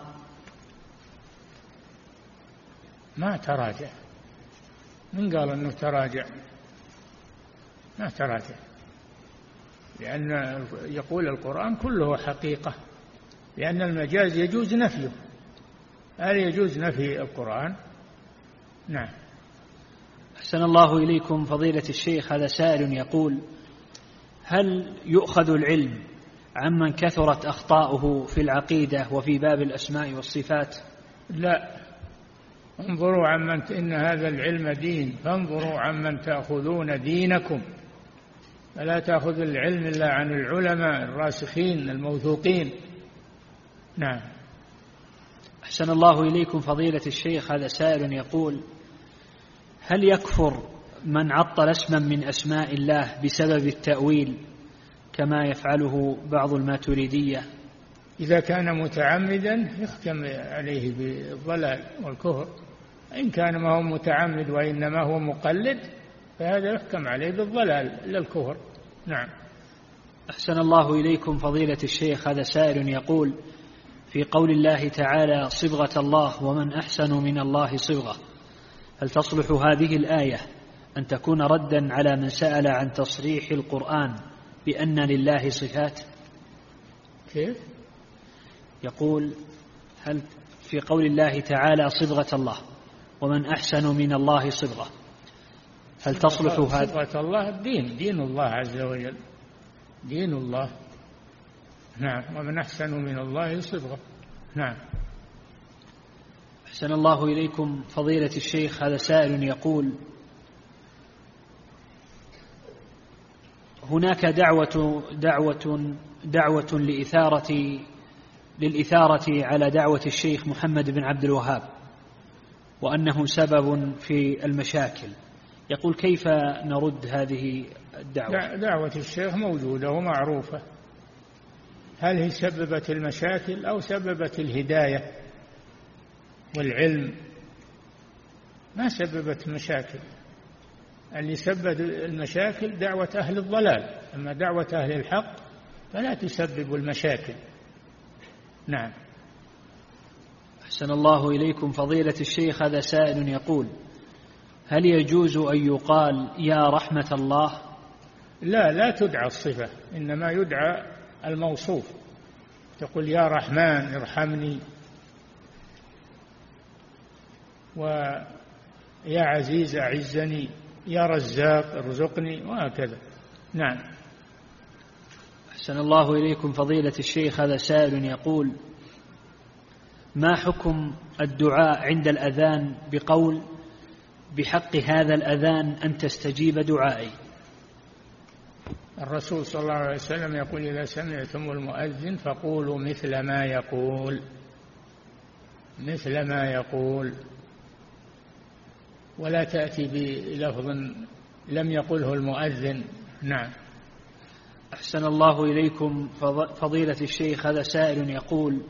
ما تراجع. من قال أنه تراجع؟ ما تراجع، لأن يقول القرآن كله حقيقة، لأن المجاز يجوز هل يجوز نفي القرآن؟ نعم. أحسن الله إليكم فضيلة الشيخ. هذا سائل يقول: هل يؤخذ العلم عمن كثرت أخطاؤه في العقيدة وفي باب الأسماء والصفات؟ لا، انظروا عمن، إن هذا العلم دين، فانظروا عمن تأخذون دينكم، فلا تأخذ العلم إلا عن العلماء الراسخين الموثوقين. نعم. أحسن الله إليكم فضيلة الشيخ. هذا سائل يقول: هل يكفر من عطل اسما من أسماء الله بسبب التأويل كما يفعله بعض الماتريدية؟ إذا كان متعمدا يحكم عليه بالضلال والكفر، إن كان ما هو متعمد وإنما هو مقلد فهذا يحكم عليه بالضلال لا الكفر. نعم. أحسن الله إليكم فضيلة الشيخ. هذا سائل يقول: في قول الله تعالى: صبغة الله ومن أحسن من الله صبغة، هل تصلح هذه الآية أن تكون ردا على من سأل عن تصريح القرآن بأن لله صفات؟ كيف؟ يقول: هل في قول الله تعالى: صبغة الله ومن أحسن من الله صبغة، هل تصلح هذه؟ صبغة الله الدين، دين الله عز وجل، دين الله. نعم. ومن أحسن من الله صبغة. نعم. أحسن الله إليكم فضيلة الشيخ. هذا سائل يقول: هناك دعوة للإثارة على دعوة الشيخ محمد بن عبد الوهاب وأنه سبب في المشاكل، يقول: كيف نرد هذه الدعوة؟ دعوة الشيخ موجودة ومعروفة، هل هي سببت المشاكل أو سببت الهداية والعلم؟ ما سببت مشاكل، اللي سبب المشاكل دعوة أهل الضلال، أما دعوة أهل الحق فلا تسبب المشاكل. نعم. أحسن الله إليكم فضيلة الشيخ. هذا سائل يقول: هل يجوز أن يقال يا رحمة الله؟ لا تدعى الصفة، إنما يدعى الموصوف، تقول يا رحمن ارحمني، ويا عزيز أعزني، يا رزاق ارزقني، وهكذا. نعم. أحسن الله إليكم فضيلة الشيخ. هذا سائل يقول: ما حكم الدعاء عند الأذان بقول: بحق هذا الأذان أن تستجيب دعائي؟ الرسول صلى الله عليه وسلم يقول: إذا سمعتم المؤذن فقولوا مثل ما يقول، مثل ما يقول، ولا تأتي بلفظ لم يقله المؤذن. نعم. أحسن الله إليكم فضيلة الشيخ. هذا سائل يقول: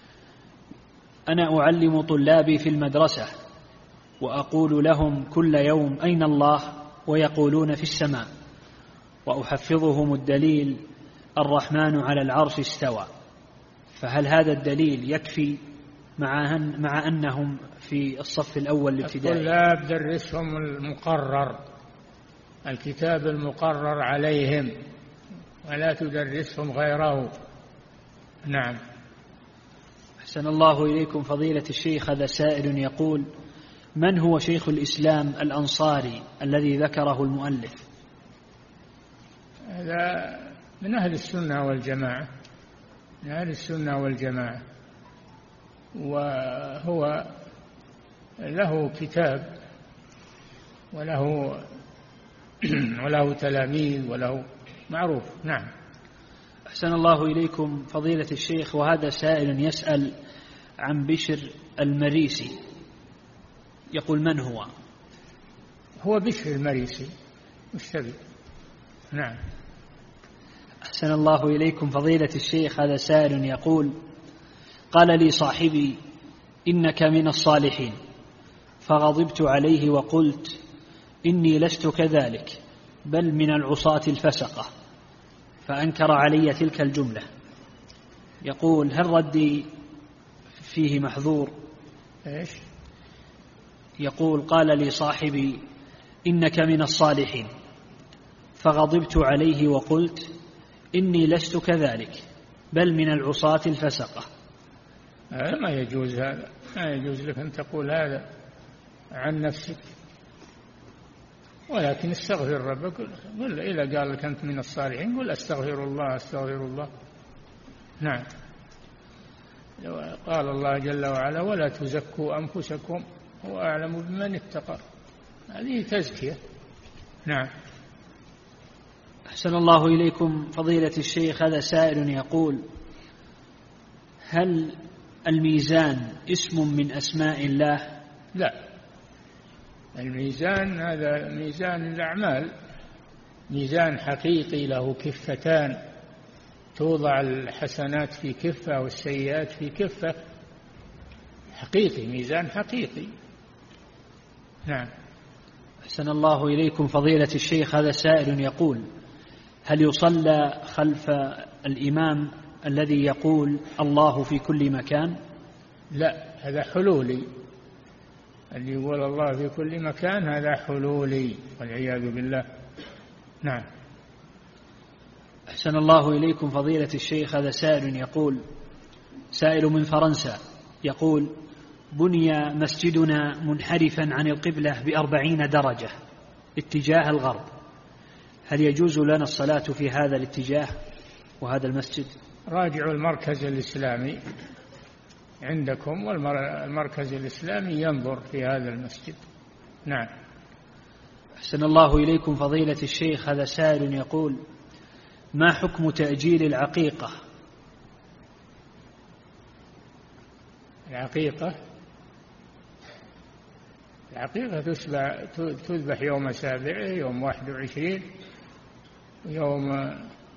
أنا أعلم طلابي في المدرسة وأقول لهم كل يوم أين الله ويقولون في السماء، وأحفظهم الدليل الرحمن على العرش استوى، فهل هذا الدليل يكفي مع أنهم في الصف الأول الابتدائي؟ الطلاب درسهم المقرر، الكتاب المقرر عليهم، ولا تدرسهم غيره. نعم. أحسن الله إليكم فضيلة الشيخ. هذا سائل يقول: من هو شيخ الإسلام الأنصاري الذي ذكره المؤلف؟ هذا من أهل السنة والجماعة، من أهل السنة والجماعة، وهو له كتاب وله تلاميذ وله معروف. نعم. أحسن الله إليكم فضيلة الشيخ. وهذا سائل يسأل عن بشر المريسي، يقول: من هو؟ هو بشر المريسي مشتبه. نعم. أحسن الله إليكم فضيلة الشيخ. هذا سائل يقول: قال لي صاحبي: إنك من الصالحين، فغضبت عليه وقلت: إني لست كذلك، بل من العصاة الفسقة، فأنكر علي تلك الجملة. يقول: هل ردي فيه محظور؟ إيش؟ يقول: قال لي صاحبي: إنك من الصالحين، فغضبت عليه وقلت: إني لست كذلك، بل من العصاة الفسقة. ما يجوز هذا، ما يجوز لك أن تقول هذا عن نفسك. ولكن استغفر ربك. قل إذا قال لك أنت من الصالحين قل أستغفر الله أستغفر الله. نعم. قال الله جل وعلا ولا تزكوا أنفسكم هو أعلم بمن اتقى. هذه تزكية. نعم. أحسن الله إليكم فضيلة الشيخ. هذا سائل يقول هل الميزان اسم من أسماء الله؟ لا، الميزان هذا ميزان الأعمال، ميزان حقيقي له كفتان، توضع الحسنات في كفة والسيئات في كفة، حقيقي، ميزان حقيقي. نعم. أحسن الله إليكم فضيلة الشيخ. هذا سائل يقول هل يصلى خلف الإمام الذي يقول الله في كل مكان؟ لا، هذا حلولي. اللي يقول الله في كل مكان هذا حلولي والعياذ بالله. نعم. أحسن الله إليكم فضيلة الشيخ. هذا سائل يقول سائل من فرنسا يقول بني مسجدنا منحرفا عن القبلة ب40 درجة اتجاه الغرب، هل يجوز لنا الصلاة في هذا الاتجاه وهذا المسجد؟ راجعوا المركز الإسلامي عندكم، والمركز الإسلامي ينظر في هذا المسجد. نعم. أحسن الله إليكم فضيلة الشيخ. هذا سائل يقول ما حكم تأجيل العقيقة؟ العقيقة تذبح يوم 7، يوم 21، يوم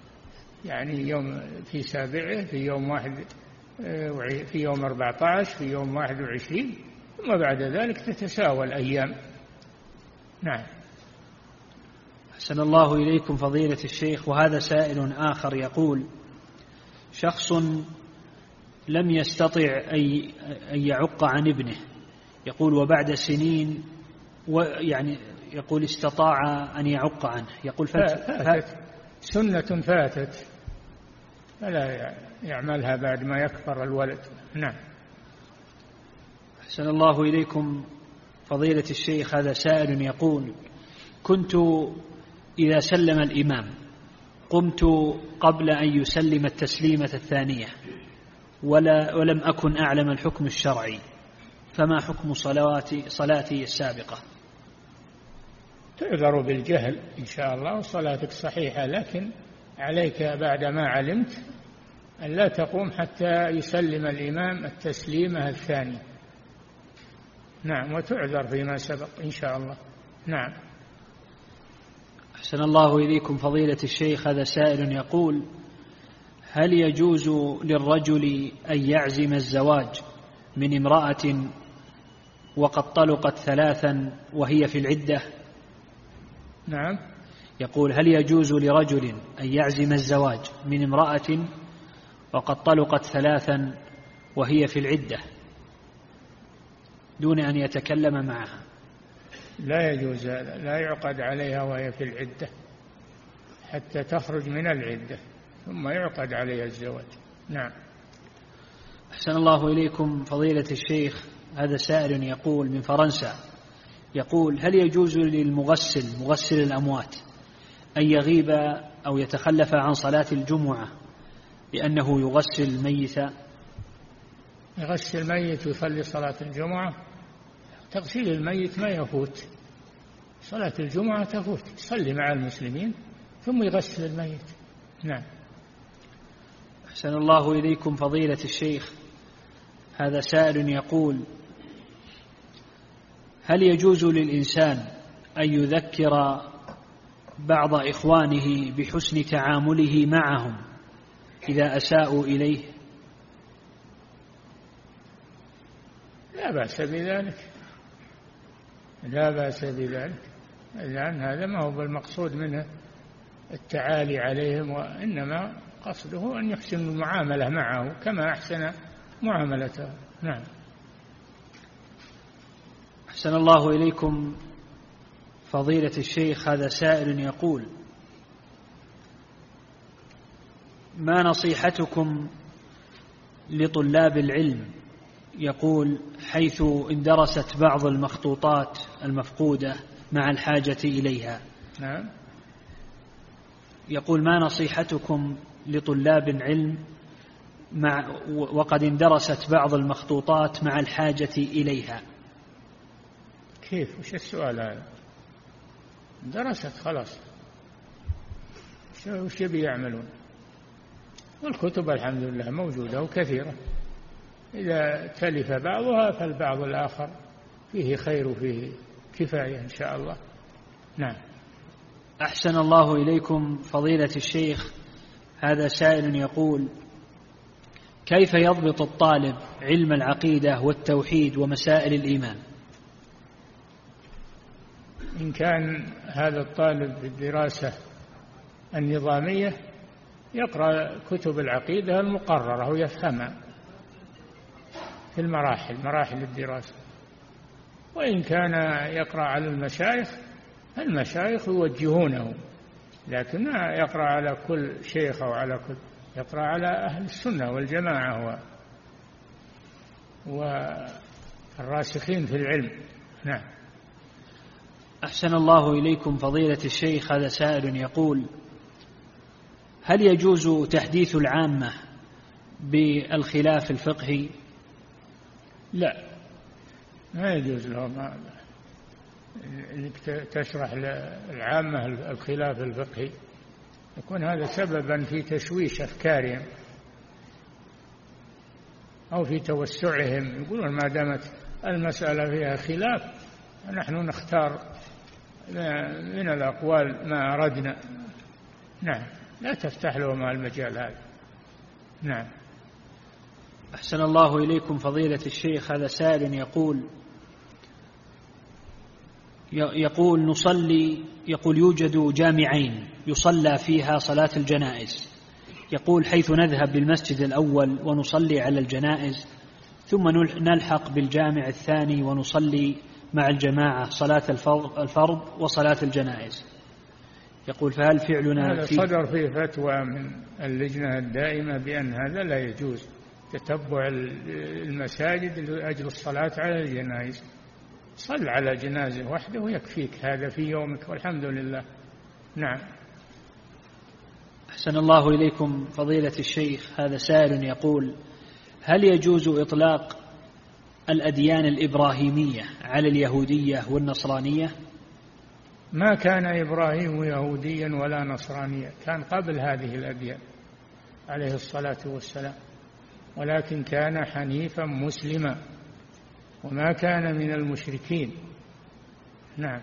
في 7، في يوم 1، في يوم 14، في يوم 21، ثم بعد ذلك تتساوى الأيام. نعم. أحسن الله إليكم فضيلة الشيخ. وهذا سائل آخر يقول شخص لم يستطع أن يعق عن ابنه، يقول وبعد سنين يقول استطاع أن يعق عنه، يقول فاتت سنة فاتت فلا يعملها بعد ما يكبر الولد. نعم. أحسن الله إليكم فضيلة الشيخ. هذا سائل يقول كنت إذا سلم الإمام قمت قبل أن يسلم التسليمة الثانية ولم أكن أعلم الحكم الشرعي، فما حكم صلاتي السابقة؟ تعذر بالجهل إن شاء الله وصلاتك صحيحة، لكن عليك بعد ما علمت أن لا تقوم حتى يسلم الإمام التسليمة الثانية. نعم. وتعذر فيما سبق إن شاء الله. نعم. أحسن الله إليكم فضيلة الشيخ. هذا سائل يقول هل يجوز للرجل أن يعزم الزواج من امرأة وقد طلقت 3 وهي في العدة؟ نعم. يقول هل يجوز لرجل أن يعزم الزواج من امرأة وقد طلقت 3 وهي في العدة دون أن يتكلم معها؟ لا يجوز هذا، لا يعقد عليها وهي في العدة حتى تخرج من العدة ثم يعقد عليها الزواج. نعم. أحسن الله إليكم فضيلة الشيخ. هذا سائل يقول من فرنسا يقول هل يجوز للمغسل مغسل الأموات أن يغيب أو يتخلف عن صلاة الجمعة لأنه يغسل الميت؟ يغسل الميت ويصلي صلاة الجمعة؟ تغسيل الميت ما يفوت، صلاة الجمعة تفوت، يصلي مع المسلمين ثم يغسل الميت. نعم. أحسن الله إليكم فضيلة الشيخ. هذا سائل يقول هل يجوز للإنسان أن يذكر بعض إخوانه بحسن تعامله معهم إذا أساءوا إليه؟ لا بأس بذلك، لا بأس بذلك، لأن هذا ما هو بالمقصود منه التعالي عليهم، وإنما قصده أن يحسن المعاملة معه كما أحسن معاملته. نعم. أحسن الله إليكم فضيلة الشيخ. هذا سائل يقول ما نصيحتكم لطلاب العلم، يقول حيث اندرست بعض المخطوطات المفقودة مع الحاجة إليها. نعم. يقول: ما نصيحتكم لطلاب علم وقد اندرست بعض المخطوطات مع الحاجة إليها؟ كيف؟ وش السؤال هذا؟ درست خلاص، وش يبي يعملون؟ والكتب الحمد لله موجودة وكثيرة، إذا تلف بعضها فالبعض الآخر فيه خير وفيه كفاية إن شاء الله. نعم. أحسن الله إليكم فضيلة الشيخ، هذا سائل يقول: كيف يضبط الطالب علم العقيدة والتوحيد ومسائل الإيمان؟ إن كان هذا الطالب في الدراسة النظامية يقرأ كتب العقيدة المقررة ويفهمها في مراحل الدراسة. وإن كان يقرأ على المشايخ يوجهونه، لكن ما يقرأ على كل شيخ أو على كل، يقرأ على أهل السنة والجماعة والراسخين في العلم. نعم. أحسن الله إليكم فضيلة الشيخ، هذا سائل يقول: هل يجوز تحديث العامة بالخلاف الفقهي؟ لا، ما يجوز لهم انك تشرح للعامة الخلاف الفقهي، يكون هذا سببا في تشويش أفكارهم أو في توسعهم. يقولون ما دامت المسألة فيها خلاف نحن نختار من الأقوال ما أردنا. نعم، لا تفتح لهم المجال هذا. نعم. أحسن الله إليكم فضيلة الشيخ، هذا سائل يقول يوجد جامعين يصلى فيها صلاة الجنائز، يقول حيث نذهب للمسجد الأول ونصلي على الجنائز، ثم نلحق بالجامع الثاني ونصلي مع الجماعة صلاة الفرض وصلاة الجنائز. يقول: فهل فعلنا هذا صدر فيه فتوى من اللجنة الدائمة بأن هذا لا يجوز، تتبع المساجد لأجل الصلاة على الجنائز. صل على جنازة واحدة ويكفيك هذا في يومك والحمد لله. نعم. أحسن الله إليكم فضيلة الشيخ، هذا سائل يقول: هل يجوز إطلاق الأديان الإبراهيمية على اليهودية والنصرانية؟ ما كان إبراهيم يهوديا ولا نصرانيا، كان قبل هذه الأديان عليه الصلاة والسلام، ولكن كان حنيفا مسلما وما كان من المشركين. نعم.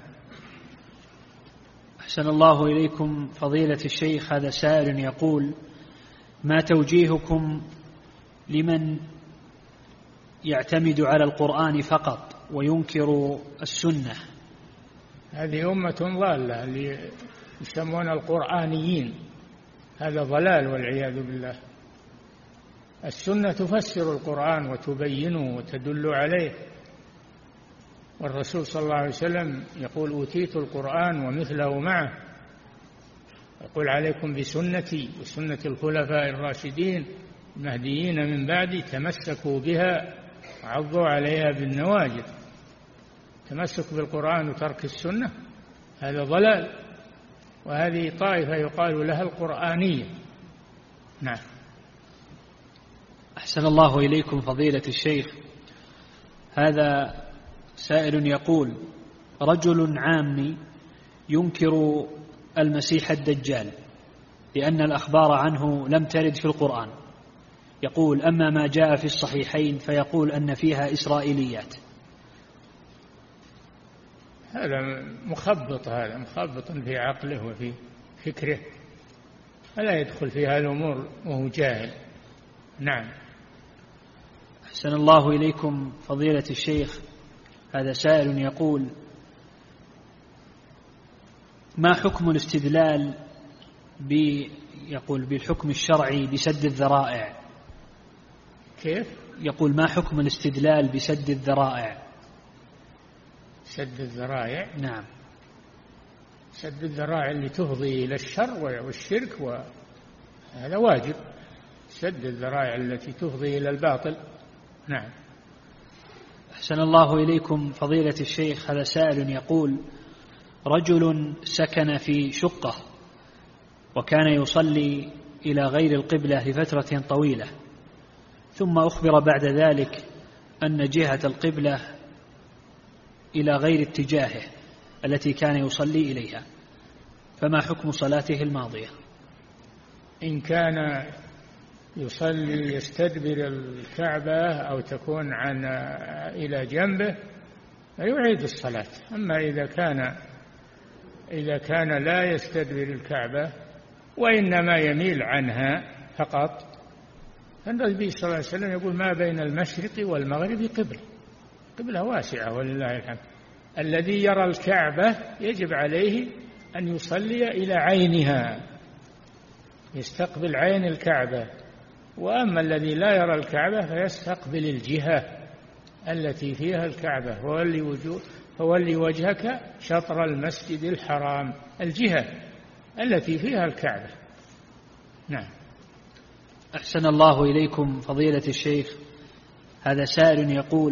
أحسن الله إليكم فضيلة الشيخ، هذا سائل يقول: ما توجيهكم لمن يعتمد على القرآن فقط وينكر السنة؟ هذه أمة ضالة اللي يسمون القرآنيين، هذا ضلال والعياذ بالله. السنة تفسر القرآن وتبينه وتدل عليه، والرسول صلى الله عليه وسلم يقول: أوتيت القرآن ومثله معه، يقول: عليكم بسنتي وسنة الخلفاء الراشدين المهديين من بعدي، تمسكوا بها وعضوا عليها بالنواجذ. تمسك بالقرآن وترك السنة هذا ضلال، وهذه طائفة يقال لها القرآنية. نعم. أحسن الله إليكم فضيلة الشيخ، هذا سائل يقول: رجل عامي ينكر المسيح الدجال لأن الأخبار عنه لم ترد في القرآن، يقول: أما ما جاء في الصحيحين فيقول أن فيها إسرائيليات. هذا مخبط في عقله وفي فكره، فلا يدخل في هذه الأمور وهو جاهل. نعم. أحسن الله إليكم فضيلة الشيخ، هذا سائل يقول: ما حكم الاستدلال بالحكم الشرعي بسد الذرائع؟ كيف؟ يقول: ما حكم الاستدلال بسد الذرائع؟ سد الذرائع؟ نعم. سد الذرائع اللي تفضي إلى الشر والشرك، وهذا واجب، سد الذرائع التي تفضي إلى الباطل. نعم. أحسن الله إليكم فضيلة الشيخ، هذا سائل يقول: رجل سكن في شقة وكان يصلي إلى غير القبلة لفترة طويلة، ثم أخبر بعد ذلك أن جهة القبلة إلى غير اتجاهه التي كان يصلي إليها، فما حكم صلاته الماضية؟ إن كان يصلي يستدبر الكعبة أو تكون إلى جنبه فيعيد الصلاة. أما إذا كان لا يستدبر الكعبة وإنما يميل عنها فقط، فالنبي صلى الله عليه وسلم يقول ما بين المشرق والمغرب قبلة واسعة ولله الحمد. الذي يرى الكعبة يجب عليه أن يصلي إلى عينها، يستقبل عين الكعبة. وأما الذي لا يرى الكعبة فيستقبل الجهة التي فيها الكعبة، فولي وجهك شطر المسجد الحرام، الجهة التي فيها الكعبة. نعم. أحسن الله إليكم فضيلة الشيخ، هذا سائل يقول: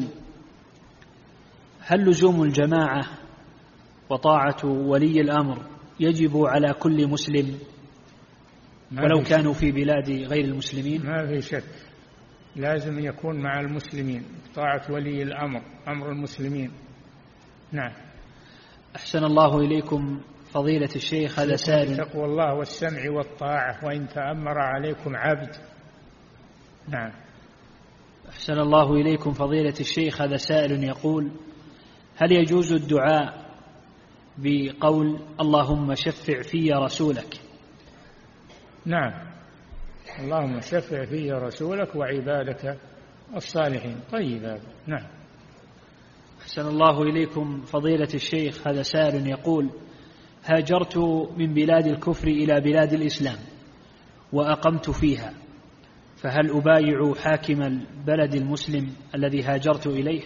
هل لزوم الجماعة وطاعة ولي الأمر يجب على كل مسلم ولو كانوا في بلاد غير المسلمين؟ ما في شك، لازم يكون مع المسلمين، طاعة ولي الأمر أمر المسلمين. نعم. أحسن الله إليكم فضيلة الشيخ، هذا سائل: تقوى الله والسمع والطاعة وإن تأمر عليكم عبد. نعم. أحسن الله إليكم فضيلة الشيخ، هذا سائل يقول: هل يجوز الدعاء بقول اللهم شفع في رسولك؟ نعم، اللهم شفع في رسولك وعبادك الصالحين. طيب هذا. نعم. أحسن الله إليكم فضيلة الشيخ، هذا سائل يقول: هاجرت من بلاد الكفر إلى بلاد الإسلام وأقمت فيها، فهل أبايع حاكم البلد المسلم الذي هاجرت إليه؟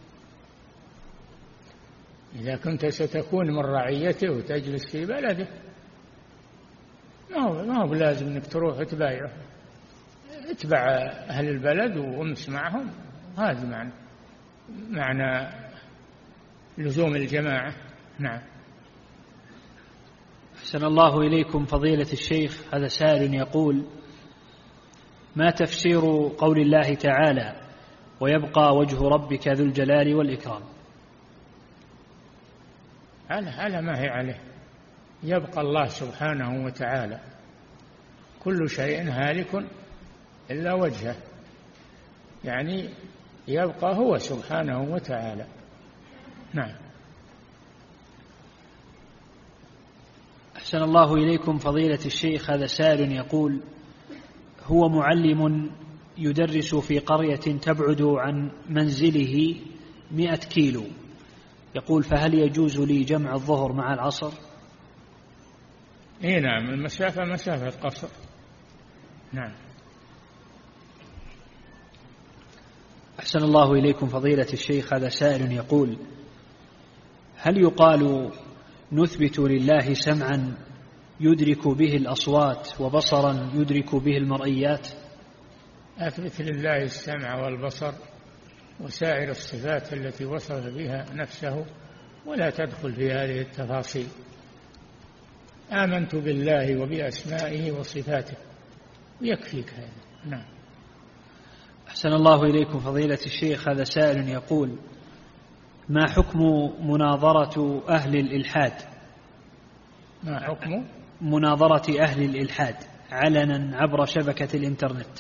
إذا كنت ستكون من رعيته وتجلس في بلده ما هو لازم أنك تروح تبايعه، اتبع أهل البلد وامس معهم. هذا معنى لزوم الجماعة. نعم. أحسن الله إليكم فضيلة الشيخ، هذا سائل يقول: ما تفسير قول الله تعالى ويبقى وجه ربك ذو الجلال والإكرام؟ على ما هي عليه، يبقى الله سبحانه وتعالى، كل شيء هالك إلا وجهه، يعني يبقى هو سبحانه وتعالى. نعم. أحسن الله إليكم فضيلة الشيخ، هذا سائل يقول: هو معلم يدرس في قرية تبعد عن منزله 100 كيلو، يقول: فهل يجوز لي جمع الظهر مع العصر؟ إيه نعم، المسافة مسافة قصر. نعم. أحسن الله إليكم فضيلة الشيخ، هذا سائل يقول: هل يقال نثبت لله سمعا يدرك به الأصوات وبصرا يدرك به المرئيات؟ أثبت لله السمع والبصر وسائر الصفات التي وصف بها نفسه، ولا تدخل في هذه التفاصيل. آمنت بالله وبأسمائه وصفاته، يكفيك هذا. نعم. أحسن الله إليكم فضيلة الشيخ، هذا سائل يقول: ما حكم مناظرة أهل الإلحاد؟ ما حكم مناظرة أهل الإلحاد علنا عبر شبكة الإنترنت؟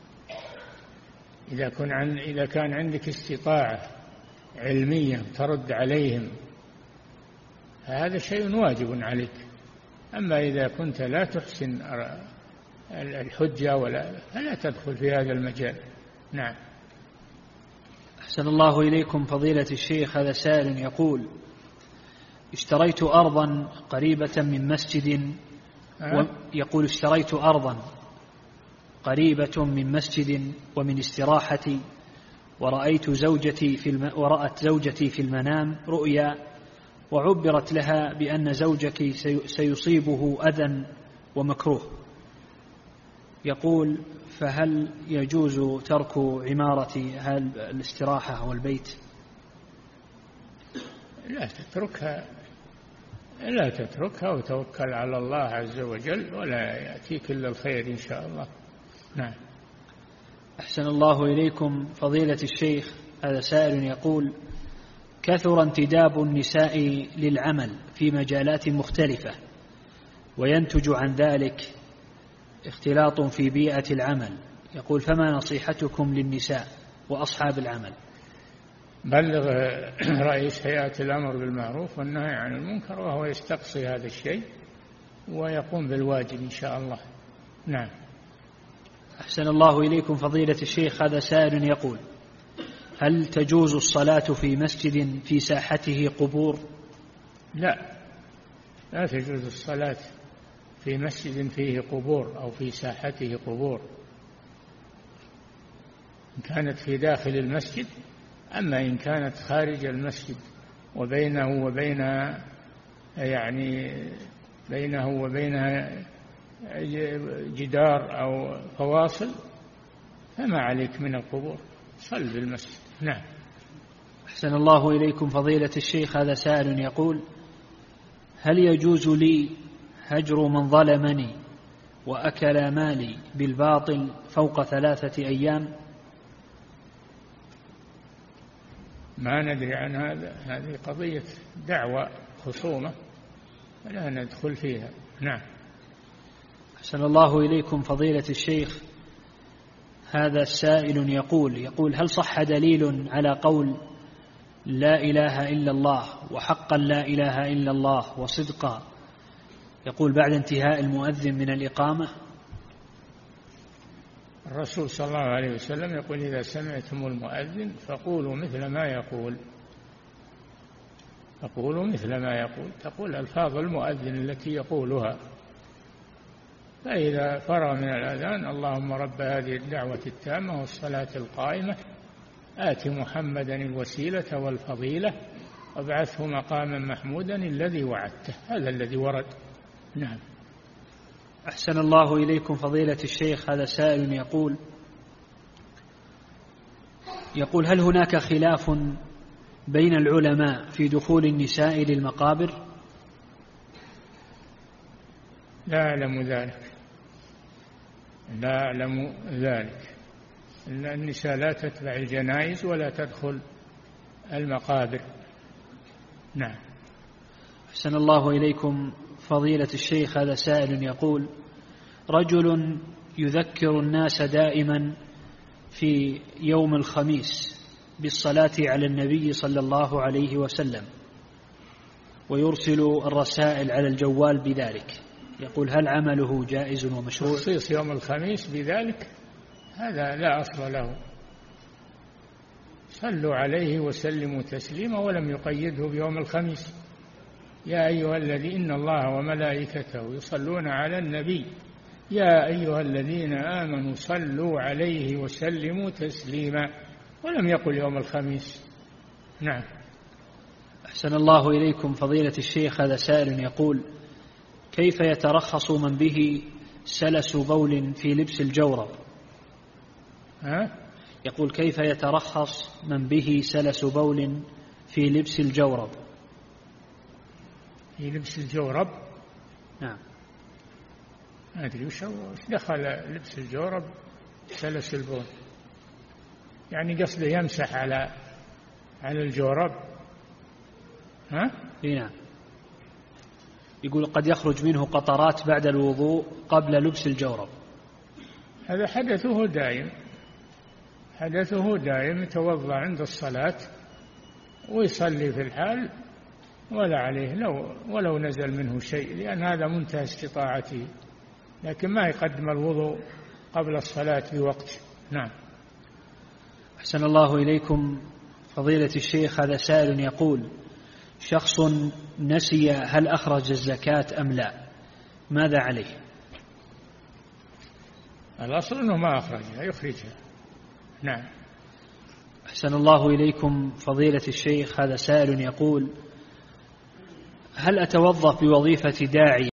إذا كان عندك استطاعة علمية ترد عليهم هذا شيء واجب عليك. أما إذا كنت لا تحسن الحجة فلا تدخل في هذا المجال. نعم. أحسن الله إليكم فضيلة الشيخ، هذا سائل يقول: اشتريت أرضا قريبة من مسجد يقول: اشتريت أرضا قريبة من مسجد ومن استراحتي، ورأت زوجتي في المنام رؤيا وعبرت لها بأن زوجك سيصيبه أذى ومكروه، يقول: فهل يجوز ترك عمارة الاستراحة والبيت؟ لا تتركها، لا تتركها وتوكل على الله عز وجل ولا يأتيك إلا الخير إن شاء الله. نعم. أحسن الله إليكم فضيلة الشيخ، هذا سائل يقول: كثر انتداب النساء للعمل في مجالات مختلفة، وينتج عن ذلك اختلاط في بيئة العمل. يقول: فما نصيحتكم للنساء وأصحاب العمل؟ بلغ رئيس هيئة الأمر بالمعروف والنهي عن المنكر وهو يستقصي هذا الشيء ويقوم بالواجب إن شاء الله. نعم. أحسن الله إليكم فضيلة الشيخ، هذا سائل يقول: هل تجوز الصلاة في مسجد في ساحته قبور؟ لا تجوز الصلاة في مسجد فيه قبور أو في ساحته قبور، إن كانت في داخل المسجد. أما إن كانت خارج المسجد وبينه وبينها جدار أو فواصل فما عليك من القبور، صل في المسجد. نعم. أحسن الله إليكم فضيلة الشيخ، هذا سائل يقول: هل يجوز لي هجر من ظلمني وأكل مالي بالباطل فوق 3 أيام؟ ما ندري عن هذه قضية دعوة خصومة لا ندخل فيها. نعم. أحسن الله إليكم فضيلة الشيخ، هذا السائل يقول: هل صح دليل على قول لا إله إلا الله وحقا لا إله إلا الله وصدقا، يقول بعد انتهاء المؤذن من الإقامة؟ الرسول صلى الله عليه وسلم يقول: إذا سمعتم المؤذن فقولوا مثل ما يقول، تقول ألفاظ المؤذن التي يقولها. فإذا فرغ من الأذان: اللهم رب هذه الدعوة التامة والصلاة القائمة آت محمدا الوسيلة والفضيلة وابعثه مقاما محمودا الذي وعدته. هذا الذي ورد. نعم. أحسن الله إليكم فضيلة الشيخ، هذا سائل يقول: هل هناك خلاف بين العلماء في دخول النساء للمقابر؟ لا أعلم ذلك. النساء لا تتبع الجنائز ولا تدخل المقابر. نعم. أحسن الله إليكم فضيلة الشيخ، هذا سائل يقول: رجل يذكر الناس دائما في يوم الخميس بالصلاة على النبي صلى الله عليه وسلم ويرسل الرسائل على الجوال بذلك، يقول: هل عمله جائز ومشروع؟ تخصيص يوم الخميس بذلك هذا لا أصل له. صلوا عليه وسلموا تسليما، ولم يقيده بيوم الخميس. يا أيها الذين إن الله وملائكته يصلون على النبي يا أيها الذين آمنوا صلوا عليه وسلموا تسليما، ولم يقل يوم الخميس. نعم. أحسن الله إليكم فضيلة الشيخ، هذا سائل يقول: كيف يترخص من به سلس بول في لبس الجورب؟ يقول: كيف يترخص من به سلس بول في لبس الجورب؟ في لبس الجورب؟ نعم. ما أدري وش دخل لبس الجورب سلس البول، يعني قصده يمسح على الجورب. نعم. يقول: قد يخرج منه قطرات بعد الوضوء قبل لبس الجورب. هذا حدثه دائم، يتوضأ عند الصلاة ويصلي في الحال ولا عليه ولو نزل منه شيء، لأن هذا منتهى استطاعته، لكن ما يقدم الوضوء قبل الصلاة بوقت. نعم. أحسن الله إليكم فضيلة الشيخ، هذا سائل يقول: شخص نسي هل أخرج الزكاة أم لا، ماذا عليه؟ الأصل أنه ما أخرجها، يخرجها. نعم. أحسن الله إليكم فضيلة الشيخ، هذا سائل يقول: هل أتوظف بوظيفة داعي